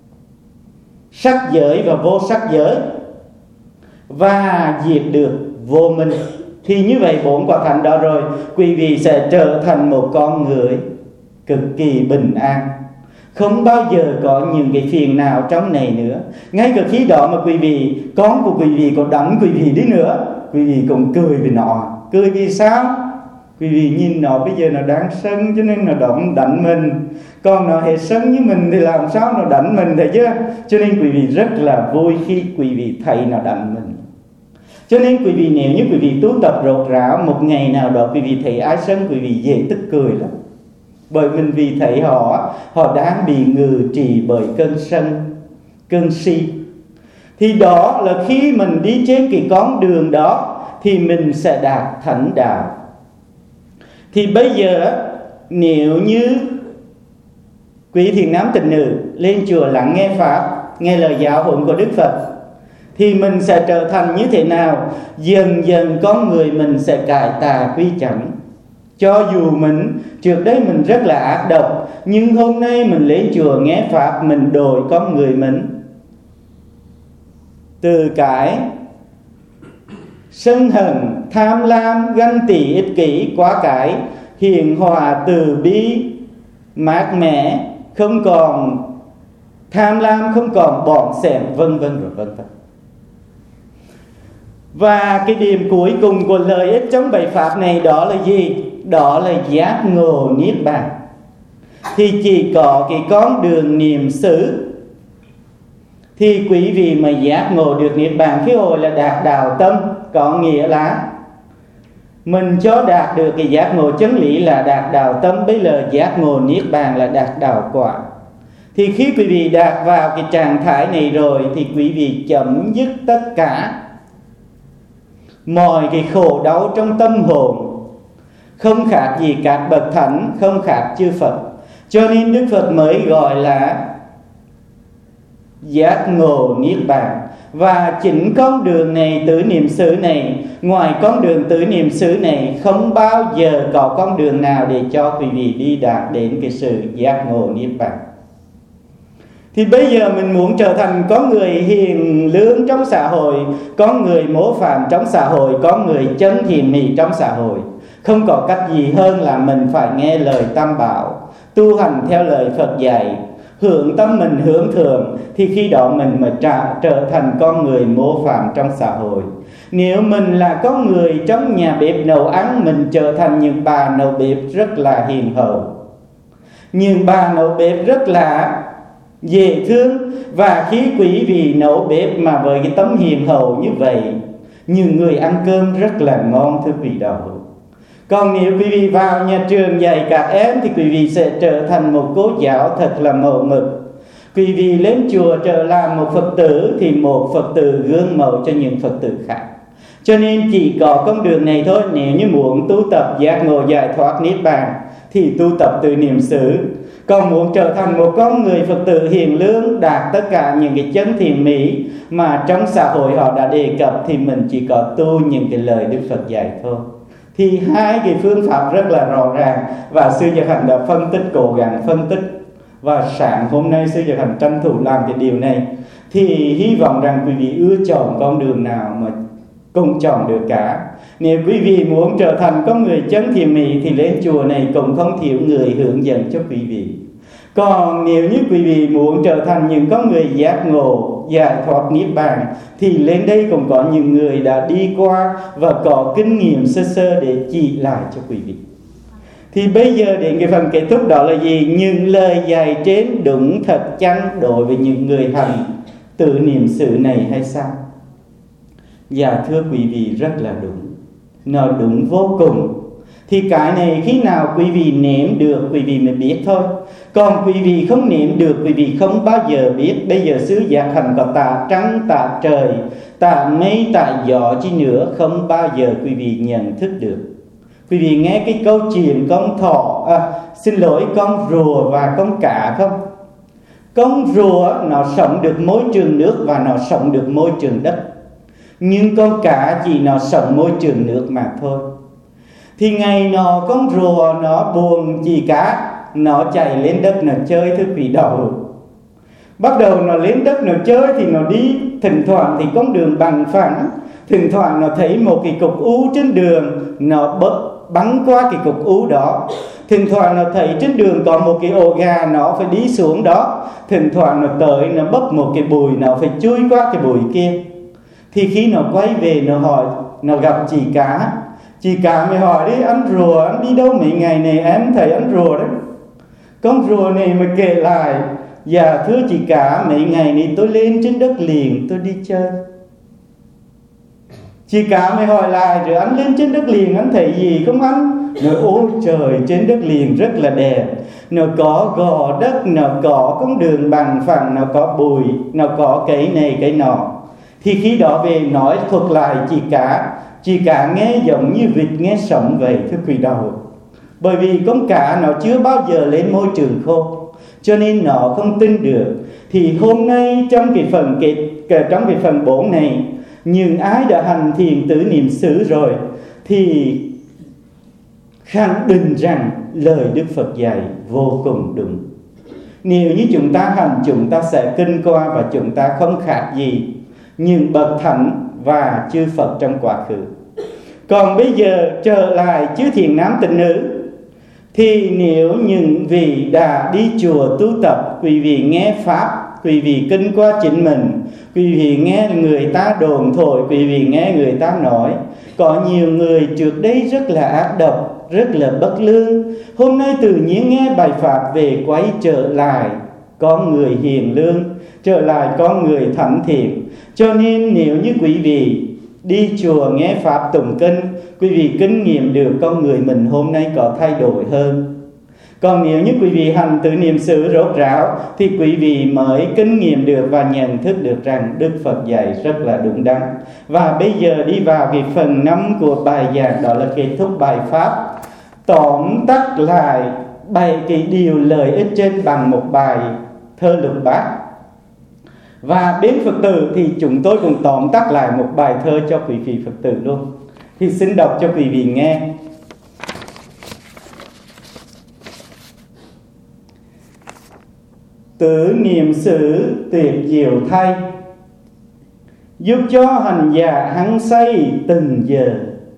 sắc giới và vô sắc giới, và diệt được vô minh. Thì như vậy 4 quả thánh đó rồi, quý vị sẽ trở thành một con người cực kỳ bình an, không bao giờ có những cái phiền nào trong này nữa. Ngay cả khi đó mà quý vị, con của quý vị có đánh quý vị đi nữa, quý vị cũng cười vì nó. Cười vì sao? Quý vị nhìn nó bây giờ nó đang sân cho nên nó đánh mình. Còn nó hết sân như mình thì làm sao nó đánh mình, thấy chưa? Cho nên quý vị rất là vui khi quý vị thấy nó đánh mình. Cho nên quý vị nếu như quý vị tu tập rốt ráo, một ngày nào đó quý vị thấy ai sân, quý vị dễ tức cười lắm. Bởi mình vì thấy họ đang bị ngự trị bởi cơn sân, cơn si. Thì đó là khi mình đi trên cái con đường đó thì mình sẽ đạt thánh đạo. Thì bây giờ nếu như quý thiện nam tín nữ lên chùa lắng nghe Pháp, nghe lời giáo huấn của Đức Phật, thì mình sẽ trở thành như thế nào? Dần dần con người mình sẽ cải tà quy chánh. Cho dù mình trước đây mình rất là ác độc, nhưng hôm nay mình lên chùa nghe Pháp, mình đổi con người mình từ cái sân hận, tham lam, ganh tị, ích kỷ qua cái hiền hòa, từ bi, mát mẻ, không còn tham lam, không còn bỏng sẻn, vân vân rồi vân vân. Và cái điểm cuối cùng của lợi ích trong bảy pháp này đó là gì? Đó là giác ngộ niết bàn. Thì chỉ có cái con đường niệm xứ thì quý vị mà giác ngộ được niết bàn. Khi hồi là đạt đạo tâm, có nghĩa là mình cho đạt được cái giác ngộ chân lý là đạt đạo tâm. Bây giờ giác ngộ niết bàn là đạt đạo quả. Thì khi quý vị đạt vào cái trạng thái này rồi thì quý vị chấm dứt tất cả mọi cái khổ đau trong tâm hồn, không khác gì các bậc thánh, không khác chư Phật. Cho nên Đức Phật mới gọi là giác ngộ niết bàn. Và chính con đường này, tứ niệm xứ này, ngoài con đường tứ niệm xứ này, không bao giờ có con đường nào để cho quý vị đi đạt đến cái sự giác ngộ niết bàn. Thì bây giờ mình muốn trở thành con người hiền lương trong xã hội, con người mố phạm trong xã hội, con người chân thiện mỹ trong xã hội. Không có cách gì hơn là mình phải nghe lời Tam Bảo, tu hành theo lời Phật dạy, hướng tâm mình hướng thượng. Thì khi đó mình mới trở thành con người mố phạm trong xã hội. Nếu mình là con người trong nhà bếp nấu ăn, mình trở thành những bà nấu bếp rất là hiền hậu, những bà nấu bếp rất là dễ thương. Và khi quý vị nấu bếp mà với cái tấm hiền hậu như vậy, những người ăn cơm rất là ngon, thưa quý đạo hữu. Còn nếu quý vị vào nhà trường dạy các em thì quý vị sẽ trở thành một cô giáo thật là mẫu mực. Quý vị lên chùa trở làm một Phật tử thì một Phật tử gương mẫu cho những Phật tử khác. Cho nên chỉ có con đường này thôi. Nếu như muốn tu tập giác ngộ giải thoát niết bàn thì tu tập từ niệm xứ. Còn muốn trở thành một con người Phật tử hiền lương, đạt tất cả những cái chân thiện mỹ mà trong xã hội họ đã đề cập, thì mình chỉ có tu những cái lời Đức Phật dạy thôi. Thì hai cái phương pháp rất là rõ ràng, và Sư Nhật Hạnh đã phân tích, cố gắng phân tích. Và sáng hôm nay Sư Nhật Hạnh tranh thủ làm cái điều này. Thì hy vọng rằng quý vị ưa chọn con đường nào mà cũng chọn được cả. Nếu quý vị muốn trở thành con người chân thiện mỹ thì lên chùa này cũng không thiếu người hướng dẫn cho quý vị. Còn nếu như quý vị muốn trở thành những con người giác ngộ giải thoát niết bàn thì lên đây cũng có những người đã đi qua và có kinh nghiệm sơ sơ để chỉ lại cho quý vị. Thì bây giờ đến cái phần kết thúc đó là gì? Những lời dạy trên đúng thật chăng đối với những người hành tự niệm xứ này hay sao? Dạ thưa quý vị, rất là đúng. Nó đúng vô cùng. Thì cái này khi nào quý vị nếm được quý vị mới biết thôi. Còn quý vị không nếm được quý vị không bao giờ biết. Bây giờ Sư Giác Hạnh có tạ trắng, tạ trời, tạ mây, tạ gió chi nữa, không bao giờ quý vị nhận thức được. Quý vị nghe cái câu chuyện con con rùa và con cá không? Con rùa nó sống được môi trường nước và nó sống được môi trường đất. Nhưng con cá chỉ nó sống môi trường nước mà thôi. Thì ngày nọ con rùa nó buồn chỉ cá, nó chạy lên đất nó chơi, thưa quý đạo. Bắt đầu nó lên đất nó chơi thì nó đi, thỉnh thoảng thì con đường bằng phẳng, thỉnh thoảng nó thấy một cái cục u trên đường, nó bắn qua cái cục u đó. Thỉnh thoảng nó thấy trên đường có một cái ổ gà, nó phải đi xuống đó. Thỉnh thoảng nó tới nó bấp một cái bụi, nó phải chui qua cái bụi kia. Thì khi nó quay về nó hỏi, nó gặp chị cá. Chị cá mới hỏi đi, anh rùa anh đi đâu mấy ngày này, em thấy anh rùa đấy. Con rùa này mà kể lại, dạ thưa chị cá, mấy ngày này tôi lên trên đất liền tôi đi chơi. Chị cả mới hỏi lại: rồi anh lên trên đất liền anh thấy gì không anh? Nói: ôi trời, trên đất liền rất là đẹp. Nó có gò đất, nó có con đường bằng phẳng, nó có bụi, nó có cái này cái nọ. Thì khi đó về nói thuật lại chị cả nghe giống như vịt nghe sấm vậy, thưa quý đạo. Bởi vì con cá nó chưa bao giờ lên môi trường khô, cho nên nó không tin được. Thì hôm nay trong cái phần 4 này, những ai đã hành thiền tứ niệm xứ rồi thì khẳng định rằng lời Đức Phật dạy vô cùng đúng. Nếu như chúng ta hành, chúng ta sẽ kinh qua và chúng ta không khác gì những bậc thánh và chư Phật trong quá khứ. Còn bây giờ trở lại chư thiện nam tịnh nữ, thì nếu những vị đã đi chùa tu tập, quý vị nghe pháp, quý vị kinh qua chính mình, quý vị nghe người ta đồn thổi, quý vị nghe người ta nói. Có nhiều người trước đây rất là ác độc, rất là bất lương, hôm nay tự nhiên nghe bài pháp về quay trở lại con người hiền lương, trở lại con người thánh thiện. Cho nên nếu như quý vị đi chùa nghe pháp tụng kinh, quý vị kinh nghiệm được con người mình hôm nay có thay đổi hơn. Còn nếu như quý vị hành tứ niệm xứ rốt ráo thì quý vị mới kinh nghiệm được và nhận thức được rằng Đức Phật dạy rất là đúng đắn. Và bây giờ đi vào cái phần 5 của bài giảng, đó là kết thúc bài pháp, tóm tắt lại 7 cái điều lợi ích trên bằng một bài thơ lục bát. Và bên Phật tử thì chúng tôi cũng tóm tắt lại một bài thơ cho quý vị Phật tử luôn. Thì xin đọc cho quý vị nghe. Tứ niệm xứ tuyệt diệu thay, giúp cho hành giả hăng say từng giờ.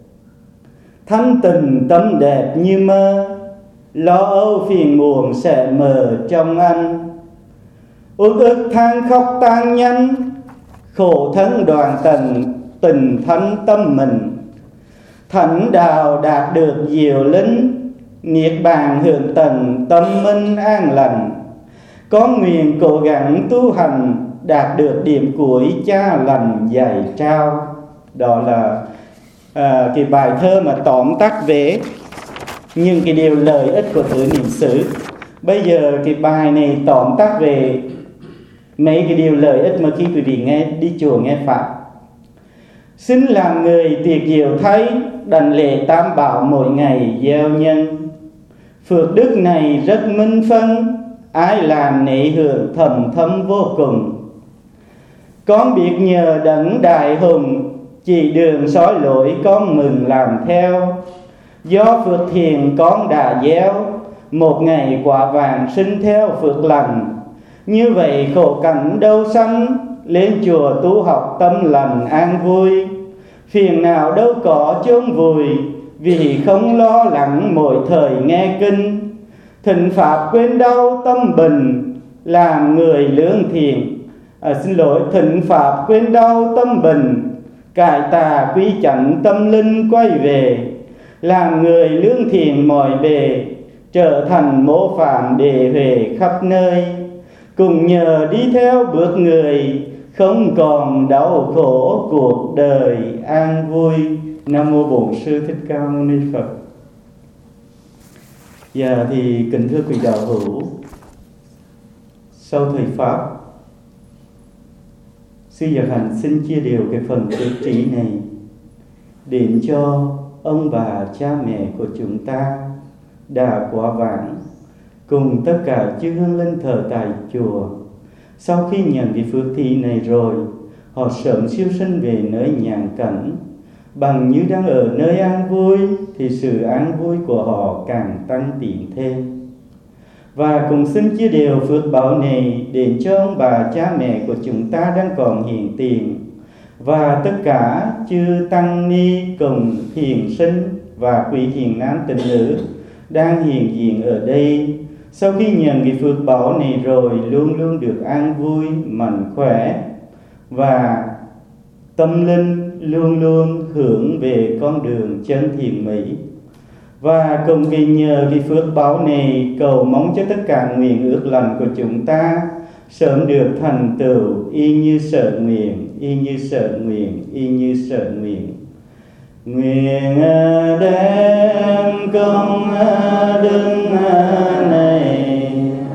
Thanh tình tâm đẹp như mơ, lo âu phiền muộn sẽ mờ trong anh. Uất ức than khóc tan nhanh, khổ thân đoàn tận tình thánh tâm mình. Thánh đạo đạt được diệu linh, niết bàn hưởng tận tâm minh an lành. Con nguyện cố gắng tu hành, đạt được điểm cuối cha lành dạy trao. Đó là cái bài thơ mà tóm tắt về những cái điều lợi ích của tứ niệm xứ. Bây giờ cái bài này tóm tắt về mấy cái điều lợi ích mà khi quý vị đi chùa nghe pháp. Xin làm người tuyệt diệu thay, đảnh lễ tam bảo mỗi ngày gieo nhân. Phước đức này rất minh phân, ai làm nể hưởng thầm thâm vô cùng. Con biết nhờ đấng đại hùng, chỉ đường soi lối con mừng làm theo. Do phước thiền con đã gieo, một ngày quả vàng sinh theo phước lành. Như vậy khổ cảnh đâu sanh, lên chùa tu học tâm lành an vui. Phiền nào đâu có chôn vùi, vì không lo lắng mỗi thời nghe kinh. Thịnh pháp quên đau tâm bình, làm người lương thiện. Thịnh pháp quên đau tâm bình, cải tà quy chánh tâm linh quay về. Làm người lương thiện mọi bề, trở thành mô phạm để về khắp nơi. Cùng nhờ đi theo bước người, không còn đau khổ cuộc đời an vui. Nam mô Bổn Sư Thích Ca Mâu Ni Phật. Giờ thì kính thưa quý đạo hữu, sau thời pháp, Sư Nhật Hạnh xin chia đều cái phần cử chỉ này đến cho ông bà cha mẹ của chúng ta đã quá vãng, cùng tất cả chư hương linh thờ tại chùa. Sau khi nhận cái phước thi này rồi, họ sớm siêu sinh về nơi nhàn cảnh. Bằng như đang ở nơi an vui thì sự an vui của họ càng tăng tiến thêm. Và cùng xin chia đều phước báo này đến cho ông bà cha mẹ của chúng ta đang còn hiện tiền, và tất cả chư tăng ni cùng thiền sinh và quý thiền nam tịnh nữ đang hiện diện ở đây. Sau khi nhận cái phước báo này rồi, luôn luôn được an vui, mạnh khỏe, và tâm linh luôn luôn hướng về con đường chân thiện mỹ. Và cùng kỳ nhờ cái phước báo này, cầu mong cho tất cả nguyện ước lành của chúng ta sớm được thành tựu y như sở nguyện, y như sở nguyện, y như sở nguyện. nguyện đem công đức này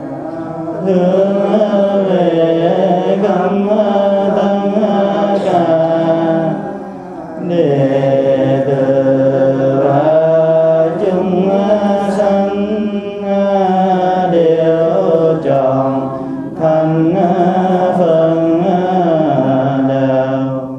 hướng về công tất cả đệ tử và chúng sanh đều trọn thành phần đạo.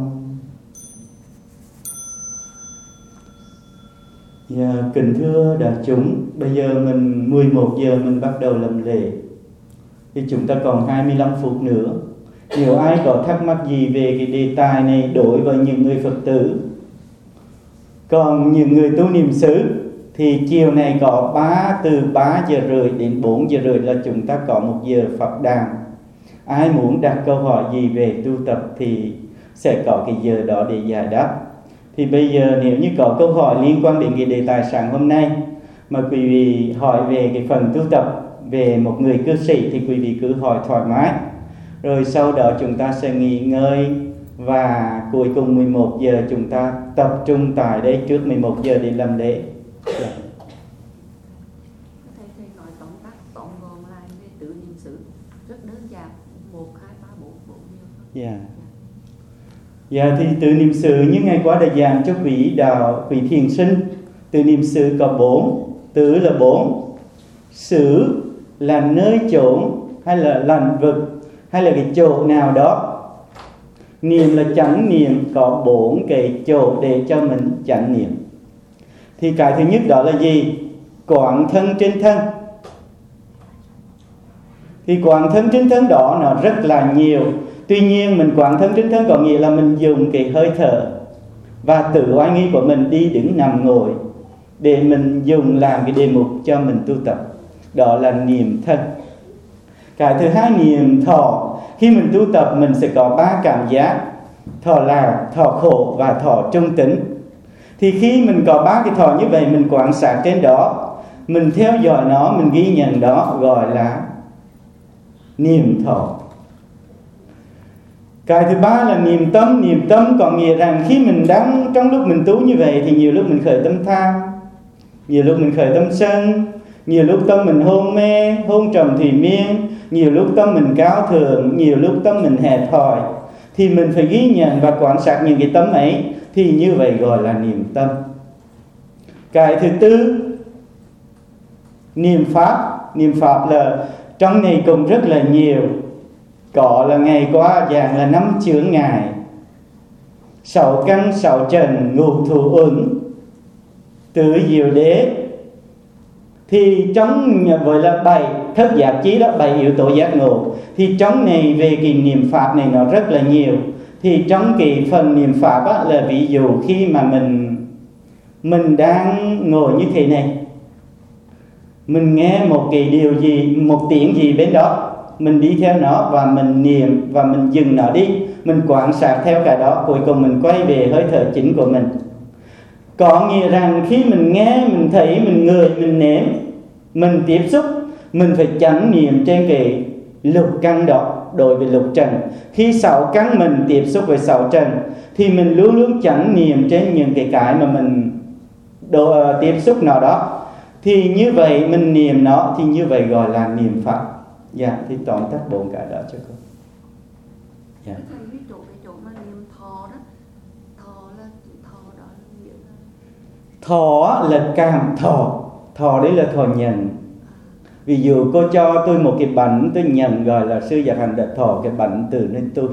Kính thưa đại chúng, bây giờ 11 giờ mình bắt đầu làm lễ. Thì chúng ta còn 25 phút nữa. Nếu ai có thắc mắc gì về cái đề tài này đối với những người Phật tử, còn những người tu niệm xứ thì chiều này có từ 3 giờ rưỡi đến 4 giờ rưỡi là chúng ta có 1 giờ Pháp đàm. Ai muốn đặt câu hỏi gì về tu tập thì sẽ có cái giờ đó để giải đáp. Thì bây giờ nếu như có câu hỏi liên quan đến cái đề tài sáng hôm nay mà quý vị hỏi về cái phần tu tập về một người cư sĩ thì quý vị cứ hỏi thoải mái. Rồi sau đó chúng ta sẽ nghỉ ngơi và cuối cùng 11 giờ chúng ta tập trung tại đây trước 11 giờ để làm lễ. Thầy nói tóm tắt tóm gọn lại về tự niệm xứ rất đơn giản, 1, 2, 3, 4 điều. Dạ thì tự niệm xứ như ngày qua đã giảng cho quý thiền sinh. Tự niệm xứ có 4, tự là 4, xứ là nơi chốn hay là lành vực hay là cái chỗ nào đó. Niệm là chánh niệm, có 4 cái chỗ để cho mình chánh niệm. Thì cái thứ nhất đó là gì? Quán thân trên thân. Thì quán thân trên thân đó nó rất là nhiều. Tuy nhiên mình quán thân trên thân có nghĩa là mình dùng cái hơi thở và tự oai nghi của mình đi đứng nằm ngồi để mình dùng làm cái đề mục cho mình tu tập. Đó là niệm thân. Cái thứ hai niệm thọ. Khi mình tu tập mình sẽ có 3 cảm giác: thọ lạc, thọ khổ và thọ trung tính. Thì khi mình có 3 cái thọ như vậy, mình quan sát trên đó, mình theo dõi nó, mình ghi nhận đó, gọi là niệm thọ. Cái thứ ba là niệm tâm. Niệm tâm có nghĩa rằng khi mình đang trong lúc mình tu như vậy thì nhiều lúc mình khởi tâm tham, nhiều lúc mình khởi tâm sân, nhiều lúc tâm mình hôn mê, hôn trầm thủy miên, nhiều lúc tâm mình cao thượng, nhiều lúc tâm mình hẹp hòi. Thì mình phải ghi nhận và quan sát những cái tâm ấy. Thì như vậy gọi là niệm tâm. Cái thứ tư, niệm pháp. Niệm pháp là trong này cũng rất là nhiều. Có là ngày qua giảng là 5 chướng ngại, 6 căn 6 trần, ngũ thủ ứng, tứ diệu đế. Thì trong với là 7 thất giác chí đó, 7 yếu tố giác ngộ. Thì trong này về cái niệm pháp này nó rất là nhiều. Thì trong cái phần niệm pháp á, là ví dụ khi mà mình đang ngồi như thế này, mình nghe một cái điều gì, một tiếng gì bên đó, mình đi theo nó và mình niệm và mình dừng nó đi, mình quan sát theo cái đó, cuối cùng mình quay về hơi thở chính của mình. Có nghĩa rằng khi mình nghe, mình thấy, mình ngửi, mình nếm, mình tiếp xúc, mình phải chánh niệm trên cái lục căn đó đối với lục trần. Khi 6 căn mình tiếp xúc với 6 trần thì mình luôn luôn chánh niệm trên những cái mà mình tiếp xúc nó đó. Thì như vậy mình niệm nó, thì như vậy gọi là niệm pháp. Dạ, thì tóm tắt 4 cái đó cho con. Dạ. Thầy cái chỗ mà niệm thọ đó, thọ đó nghĩa là thọ là cảm thọ. Thọ đấy là thọ nhận. Ví dụ cô cho tôi một cái bánh, tôi nhận, gọi là sư Giác Hạnh đã thọ cái bánh từ nên tôi.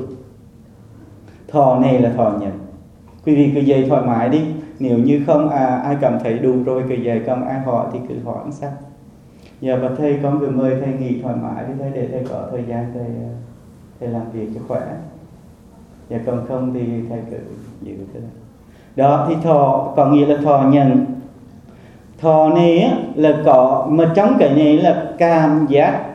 Thọ này là thọ nhận. Quý vị cứ dạy thoải mái đi. Nếu như không ai cảm thấy đủ rồi cứ dạy, không ai hỏi thì cứ hỏi sao. Giờ và thầy con vừa mời thầy nghỉ thoải mái đi, thầy để thầy có thời gian thầy làm việc cho khỏe. Giờ còn không thì thầy cứ giữ thế này. Đó thì thọ có nghĩa là thọ nhận. Thọ này là có, mà trong cái này là cảm giác,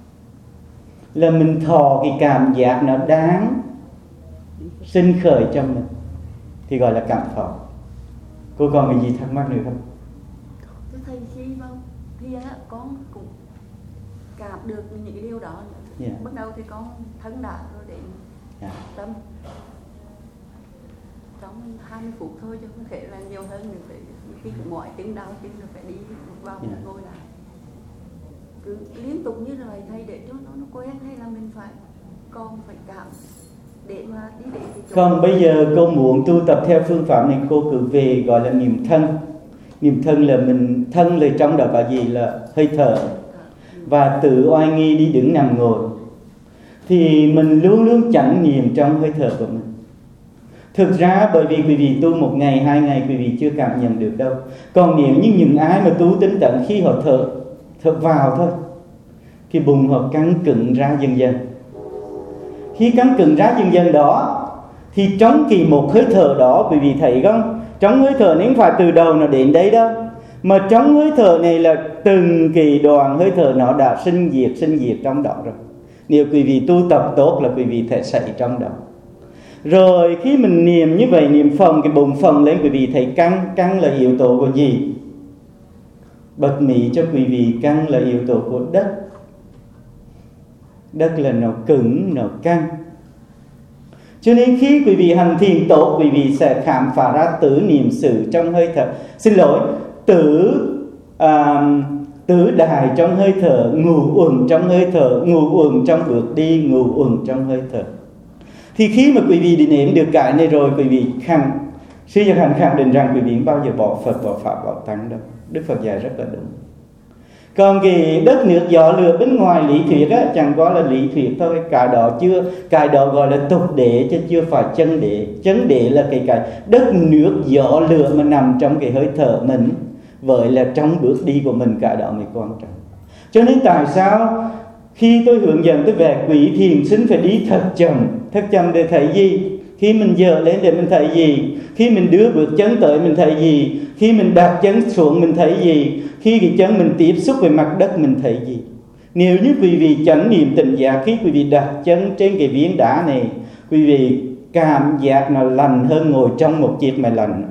là mình thọ cái cảm giác nó đáng sinh khởi cho mình thì gọi là cảm thọ. Cô còn cái gì thắc mắc nữa không? Thầy khi vào thiền á, con cũng cảm được những cái điều đó. Bắt đầu thì con thân đã rồi đến tâm. trong 20 phút thôi chứ không thể là nhiều hơn nữa, phải khi mọi tiếng đau tiếng rồi phải đi vào ngồi lại cứ liên tục như vậy thầy, để cho nó quen, hay là mình phải cảm để mà đi đến cái chỗ. Không, bây giờ cô muốn tu tập theo phương pháp này, cô cứ về gọi là niệm thân. Niệm thân là mình, thân là trong đó có gì, là hơi thở, và tự oai nghi đi đứng nằm ngồi, thì mình luôn luôn chánh niệm trong hơi thở của mình. Thực ra bởi vì quý vị tu 1 ngày 2 ngày quý vị chưa cảm nhận được đâu. Còn nếu như những ai mà tu tinh tấn, khi họ thở vào thôi, cái bụng họ căng cứng ra dần dần. Khi căng cứng ra dần dần đó, thì trong kỳ một hơi thở đó, quý vị thấy không? Trong hơi thở này không phải từ đầu nó đến đây đâu, mà trong hơi thở này là từng kỳ đoạn hơi thở nó đã sinh diệt trong đó rồi. Nếu quý vị tu tập tốt là quý vị thể xảy trong đó. Rồi khi mình niệm như vậy, niệm phồng cái bụng phồng lên, quý vị thấy căng là yếu tố của gì? Bật mí cho quý vị, căng là yếu tố của đất. Đất là nó cứng, nó căng. Cho nên khi quý vị hành thiền tốt, quý vị sẽ khám phá ra tứ niệm xứ trong hơi thở. Tứ đại trong hơi thở, ngũ uẩn trong hơi thở, ngũ uẩn trong bước đi, ngũ uẩn trong hơi thở. Thì khi mà quý vị đi nếm được cái này rồi, quý vị Sư Nhật Hạnh khẳng định rằng quý vị không bao giờ bỏ Phật, bỏ Pháp, bỏ Tăng đâu. Đức Phật dạy rất là đúng. Còn cái đất nước gió lửa bên ngoài lý thuyết á, chẳng qua là lý thuyết thôi. Cái đó gọi là tục đế chứ chưa phải chân đế. Chân đế là cái đất nước gió lửa mà nằm trong cái hơi thở mình, với là trong bước đi của mình, cái đó mới quan trọng. Cho nên tại sao khi tôi hướng dẫn tôi về quý thiền sinh phải đi thật chậm để thấy gì? Khi mình dở lên để mình thấy gì? Khi mình đưa bước chân tới mình thấy gì? Khi mình đặt chân xuống mình thấy gì? Khi cái chân mình tiếp xúc với mặt đất mình thấy gì? Nếu như quý vị chánh niệm tỉnh giác, khi quý vị đặt chân trên cái viên đá này, quý vị cảm giác nó lành hơn ngồi trong một chiếc máy lạnh.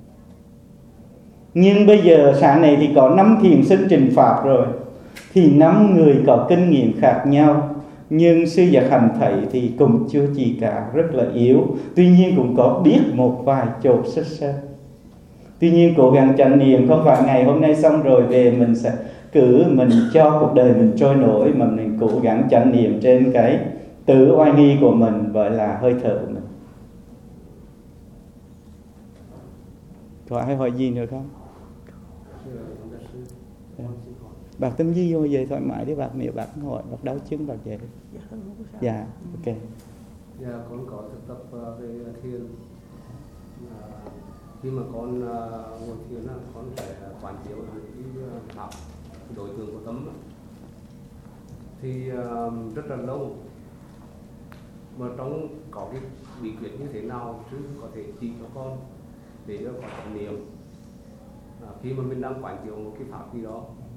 Nhưng bây giờ sáng này thì có 5 thiền sinh trình pháp rồi, thì 5 người có kinh nghiệm khác nhau. Nhưng Sư Giác Hạnh thấy thì cũng chưa gì cả, rất là yếu. Tuy nhiên cũng có biết một vài chỗ sơ. Tuy nhiên cố gắng chánh niệm, không phải ngày hôm nay xong rồi về mình sẽ mình cho cuộc đời mình trôi nổi, mà mình cố gắng chánh niệm trên cái tự oai nghi của mình, gọi là hơi thở của mình. Có ai hỏi gì nữa không? Bác tâm gì vô vậy thoải mái đi bác, nếu bác hỏi, bác đau chân bác vậy. Dạ, ok. Dạ, con có thực tập về thiền. Khi mà con ngồi thiền, con phải quán chiếu cái pháp, đối tượng của tâm thì rất là lâu. Mà trong có cái bí quyết như thế nào chứ có thể chỉ cho con để có trải niệm khi mà mình đang quán chiếu một cái pháp gì đó,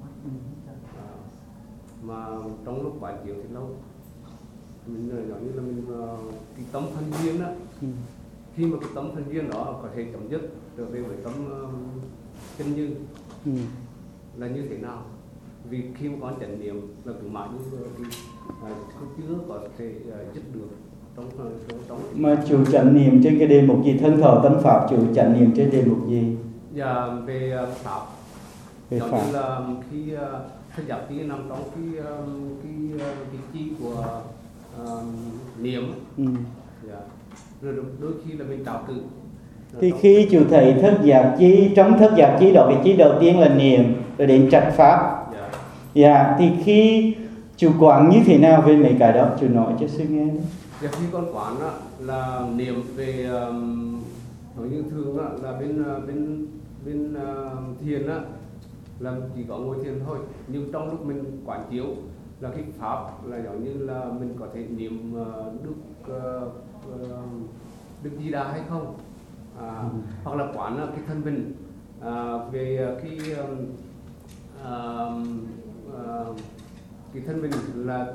mà trong lúc quán chiếu thì lâu mình nói như là mình cái tâm thân duyên á, khi mà cái tâm thân duyên đó có thể chấm dứt trở về với tâm chân như là như thế nào? Vì khi mà con chánh niệm là cứ mãi như không chưa có thể dứt được trong mà chủ chánh niệm trên cái đề mục gì? Thân thọ tâm pháp chủ chánh niệm trên đề mục gì? Dạ, về pháp. Về giống pháp. như là khi thân giác chi nằm trong cái chi của niệm. Dạ. Rồi đôi khi là mình trào tự. Thì khi chủ thấy thất giác chi, trong thất giác chi đó, cái chi đầu tiên là niệm, rồi đến trạch pháp. Dạ, thì khi chủ quán như thế nào về mấy cái đó, chủ nói cho sư nghe đấy. Dạ, khi con quán là niệm về nói như thường là bên thiền là chỉ có ngồi thiền thôi, nhưng trong lúc mình quán chiếu là cái pháp là giống như là mình có thể niệm Đức Di Đà hay không, hoặc là quán cái thân mình về cái thân mình là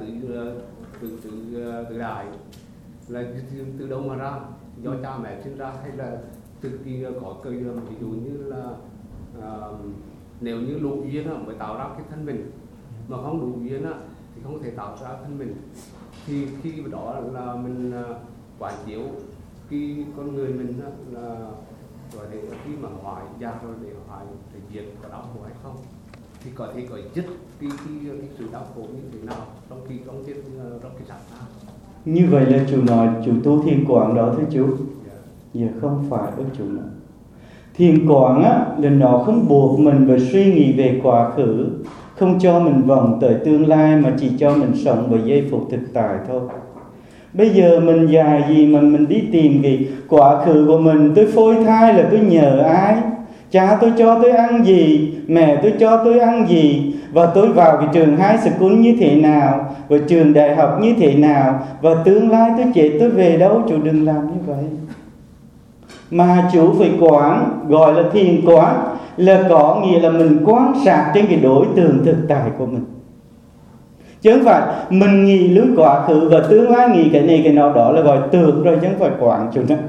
tự đại, là từ đâu mà ra, do cha mẹ sinh ra hay là từ khi có cơ duyên. Ví dụ như là nếu như đủ duyên mới tạo ra cái thân mình, mà không đủ duyên thì không thể tạo ra thân mình. Thì khi đó là mình quán chiếu cái con người mình đó là gọi để khi mà hoại giặc rồi để hoại để diệt có đau khổ hay không, thì có thể có dứt cái sự đau khổ như thế nào trong cái trạng thái. Như vậy là chủ nói chủ tu thiền quán đó thưa chú. Giờ không phải đó chủ nói. Thiền quán á là nó không buộc mình phải suy nghĩ về quá khứ, không cho mình vòng tới tương lai, mà chỉ cho mình sống với giây phút thực tại thôi. Bây giờ mình già gì mà mình đi tìm cái quá khứ của mình, tôi phôi thai là tôi nhờ ai, cha tôi cho tôi ăn gì, mẹ tôi cho tôi ăn gì, và tôi vào cái trường high school như thế nào, và trường đại học như thế nào, và tương lai tôi chết tôi về đâu. Chủ đừng làm như vậy. Mà chủ phải quán, gọi là thiền quán, là có nghĩa là mình quan sát trên cái đối tượng thực tại của mình, chứ không phải mình nghĩ lối quá khứ và tương lai nghĩ cái này cái nọ, đó là gọi tưởng rồi, chứ không phải quán chủ nữa.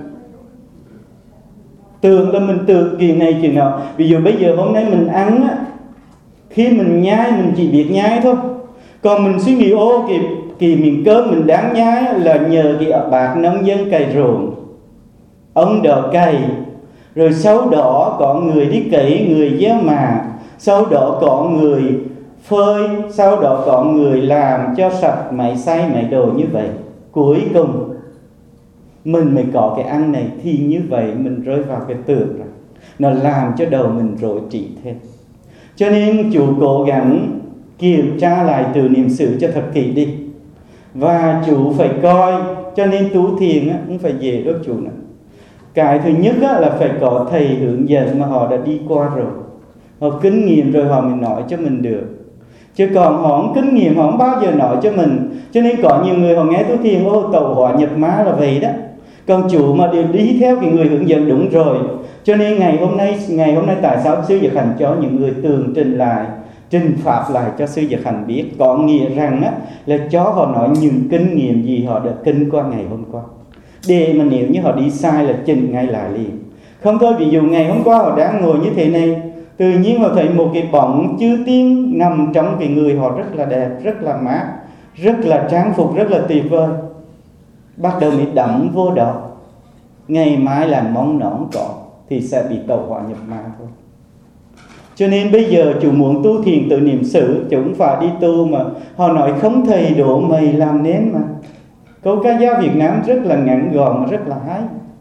Tưởng là mình tưởng chuyện này chuyện nọ. Ví dụ bây giờ hôm nay mình ăn á, khi mình nhai mình chỉ biết nhai thôi, còn mình suy nghĩ ô cái miếng cơm mình đáng nhai là nhờ cái bác nông dân cày ruộng, ông đó cày, rồi sau đó có người đi cấy, người gieo mạ, sau đó có người phơi, sau đó có người làm cho sạch máy xay máy đồ như vậy. Cuối cùng mình mới có cái ăn này. Thì như vậy mình rơi vào cái tưởng rồi, nó làm cho đầu mình rối trí thêm. Cho nên chủ cố gắng kiểm tra lại từ niệm xứ cho thật kỹ đi. Và chủ phải coi. Cho nên tu thiền á, không phải dễ đâu chủ nữa. Cái thứ nhất á, là phải có thầy hướng dẫn mà họ đã đi qua rồi, họ kinh nghiệm rồi họ mới nói cho mình được. Chứ còn họ không kinh nghiệm, họ không bao giờ nói cho mình. Cho nên có nhiều người họ nghe tu thiền, tẩu hỏa nhập ma là vậy đó. Còn chủ mà đều đi theo cái người hướng dẫn đúng rồi. Cho nên ngày hôm nay tại sao sư Dược Hành cho những người tường trình lại, trình pháp lại cho sư Dược Hành biết, có nghĩa rằng á, là cho họ nói những kinh nghiệm gì họ đã kinh qua ngày hôm qua, để mà nếu như họ đi sai là chỉnh ngay lại liền. Không thôi, ví dụ ngày hôm qua họ đang ngồi như thế này, tự nhiên họ thấy một cái bóng chư tiên nằm trong cái người họ rất là đẹp, rất là mát, rất là trang phục, rất là tuyệt vời. Bắt đầu mới đắm vô đó. Ngày mai là mong nó không có thì sẽ bị tẩu hỏa nhập ma thôi. Cho nên bây giờ chủ muốn tu thiền tự niệm xứ, chủ không phải đi tu mà họ nói không thầy đổ mày làm nên mà. Câu ca dao Việt Nam rất là ngắn gọn mà rất là hay.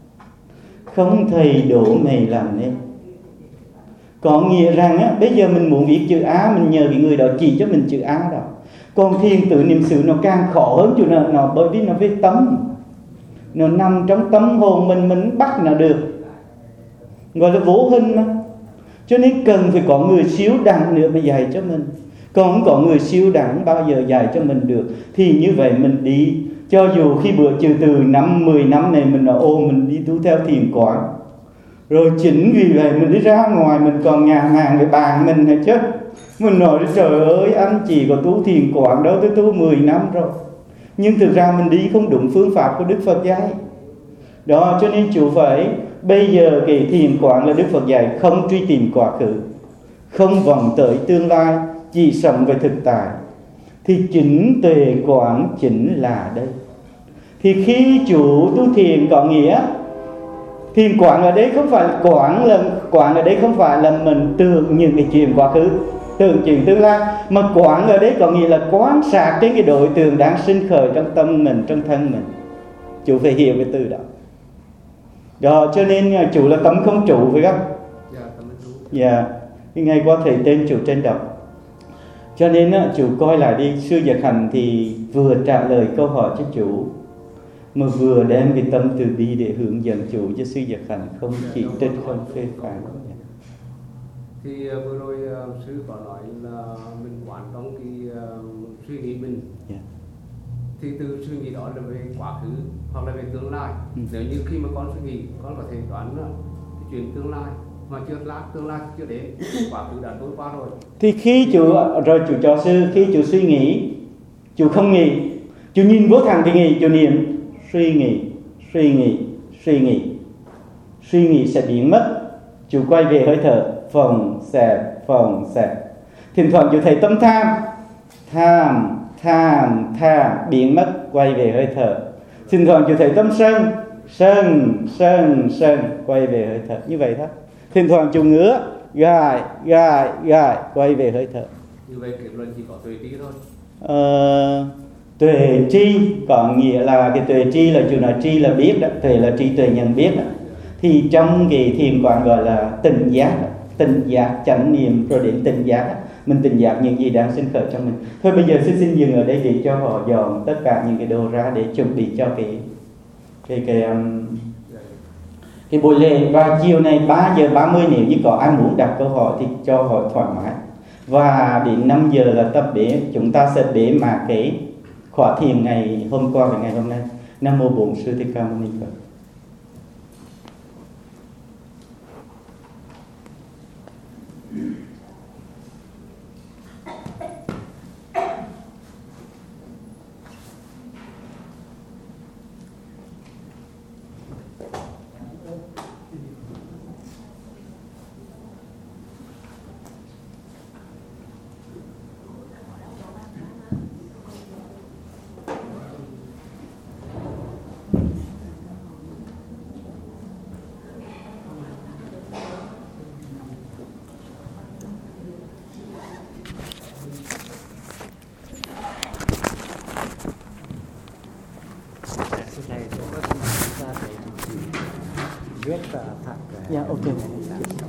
Không thầy đổ mày làm nên. Có nghĩa rằng á, bây giờ mình muốn viết chữ A, mình nhờ cái người đó chỉ cho mình chữ A đó. Còn thiền tự niệm xứ nó càng khó hơn chỗ nó bởi vì nó về tâm. Nó nằm trong tâm hồn mình bắt nó được, gọi là vô hình mà. Cho nên cần phải có người siêu đẳng nữa mới dạy cho mình. Còn không có người siêu đẳng bao giờ dạy cho mình được. Thì như vậy mình đi, cho dù khi bữa trừ từ 5-10 năm này mình nói mình đi tu theo thiền quán, rồi chính vì vậy mình đi ra ngoài mình còn ngà ngàng với bạn mình hay chứ. Mình nói trời ơi, anh chỉ có tu thiền quán đâu, tôi tu 10 năm rồi. Nhưng thực ra mình đi không đúng phương pháp của Đức Phật dạy. Đó, cho nên chủ phải, bây giờ cái thiền quán là Đức Phật dạy không truy tìm quá khứ, không vọng tới tương lai, chỉ sống về thực tại. Thì chính tuệ quán chính là đây. Thì khi chủ tu thiền có nghĩa thiền quán ở đây không phải quán ở đây không phải là mình tưởng những cái chuyện quá khứ, tưởng chuyện tương lai, mà quán ở đây có nghĩa là quan sát đến cái đối tượng đang sinh khởi trong tâm mình, trong thân mình. Chủ phải hiểu cái từ đó. Đó, cho nên chủ là tâm không chủ, phải không? Dạ, tâm không chủ. Dạ, cái ngày qua thầy tên chủ trên đọc. Cho nên chủ coi lại đi, sư Dược Hành thì vừa trả lời câu hỏi cho chủ, mà vừa đem cái tâm từ bi để hướng dẫn chủ cho sư Dược Hành, không chỉ trích, không phê phán. Thì vừa rồi sư có nói là mình quán trong cái suy nghĩ mình. Yeah. Thì từ suy nghĩ đó là về quá khứ hoặc là về tương lai. Nếu như khi mà con suy nghĩ, con có thể đoán cái chuyện tương lai mà tương lai chưa đến, quá khứ đã trôi qua rồi. Thì khi chủ cho sư, khi chủ suy nghĩ, chủ không nghĩ, chủ nhìn vô thẳng cái nghĩ, chủ niệm suy nghĩ sẽ biến mất. Chủ quay về hơi thở, phòng xẹp. Thỉnh thoảng chủ thấy tâm tham biến mất, quay về hơi thở. Thỉnh thoảng chủ thấy tâm sơn, quay về hơi thở như vậy thôi. Thỉnh thoảng chúng ngứa, gài, quay về hơi thở. Như vậy kết luận chỉ có tuệ trí thôi. Tuệ tri có nghĩa là cái tuệ tri là chủ nói tri là biết đó, tuệ là trí tuệ nhận biết đó. Thì trong cái thiền quán gọi là tỉnh giác chánh niệm rồi đến tỉnh giác đó. Mình tỉnh giác những gì đang sinh khởi trong mình. Thôi bây giờ xin dừng ở đây để cho họ dọn tất cả những cái đồ ra để chuẩn bị cho cái buổi lễ. Và chiều này 3 giờ 30 nếu như có ai muốn đặt câu hỏi thì cho hỏi thoải mái. Và đến 5 giờ là tập bế, chúng ta sẽ bế mà cái khóa thiền ngày hôm qua và ngày hôm nay. Nam mô Bổn Sư Thích Ca Mâu Ni Phật. Rất là thật. Yeah, okay.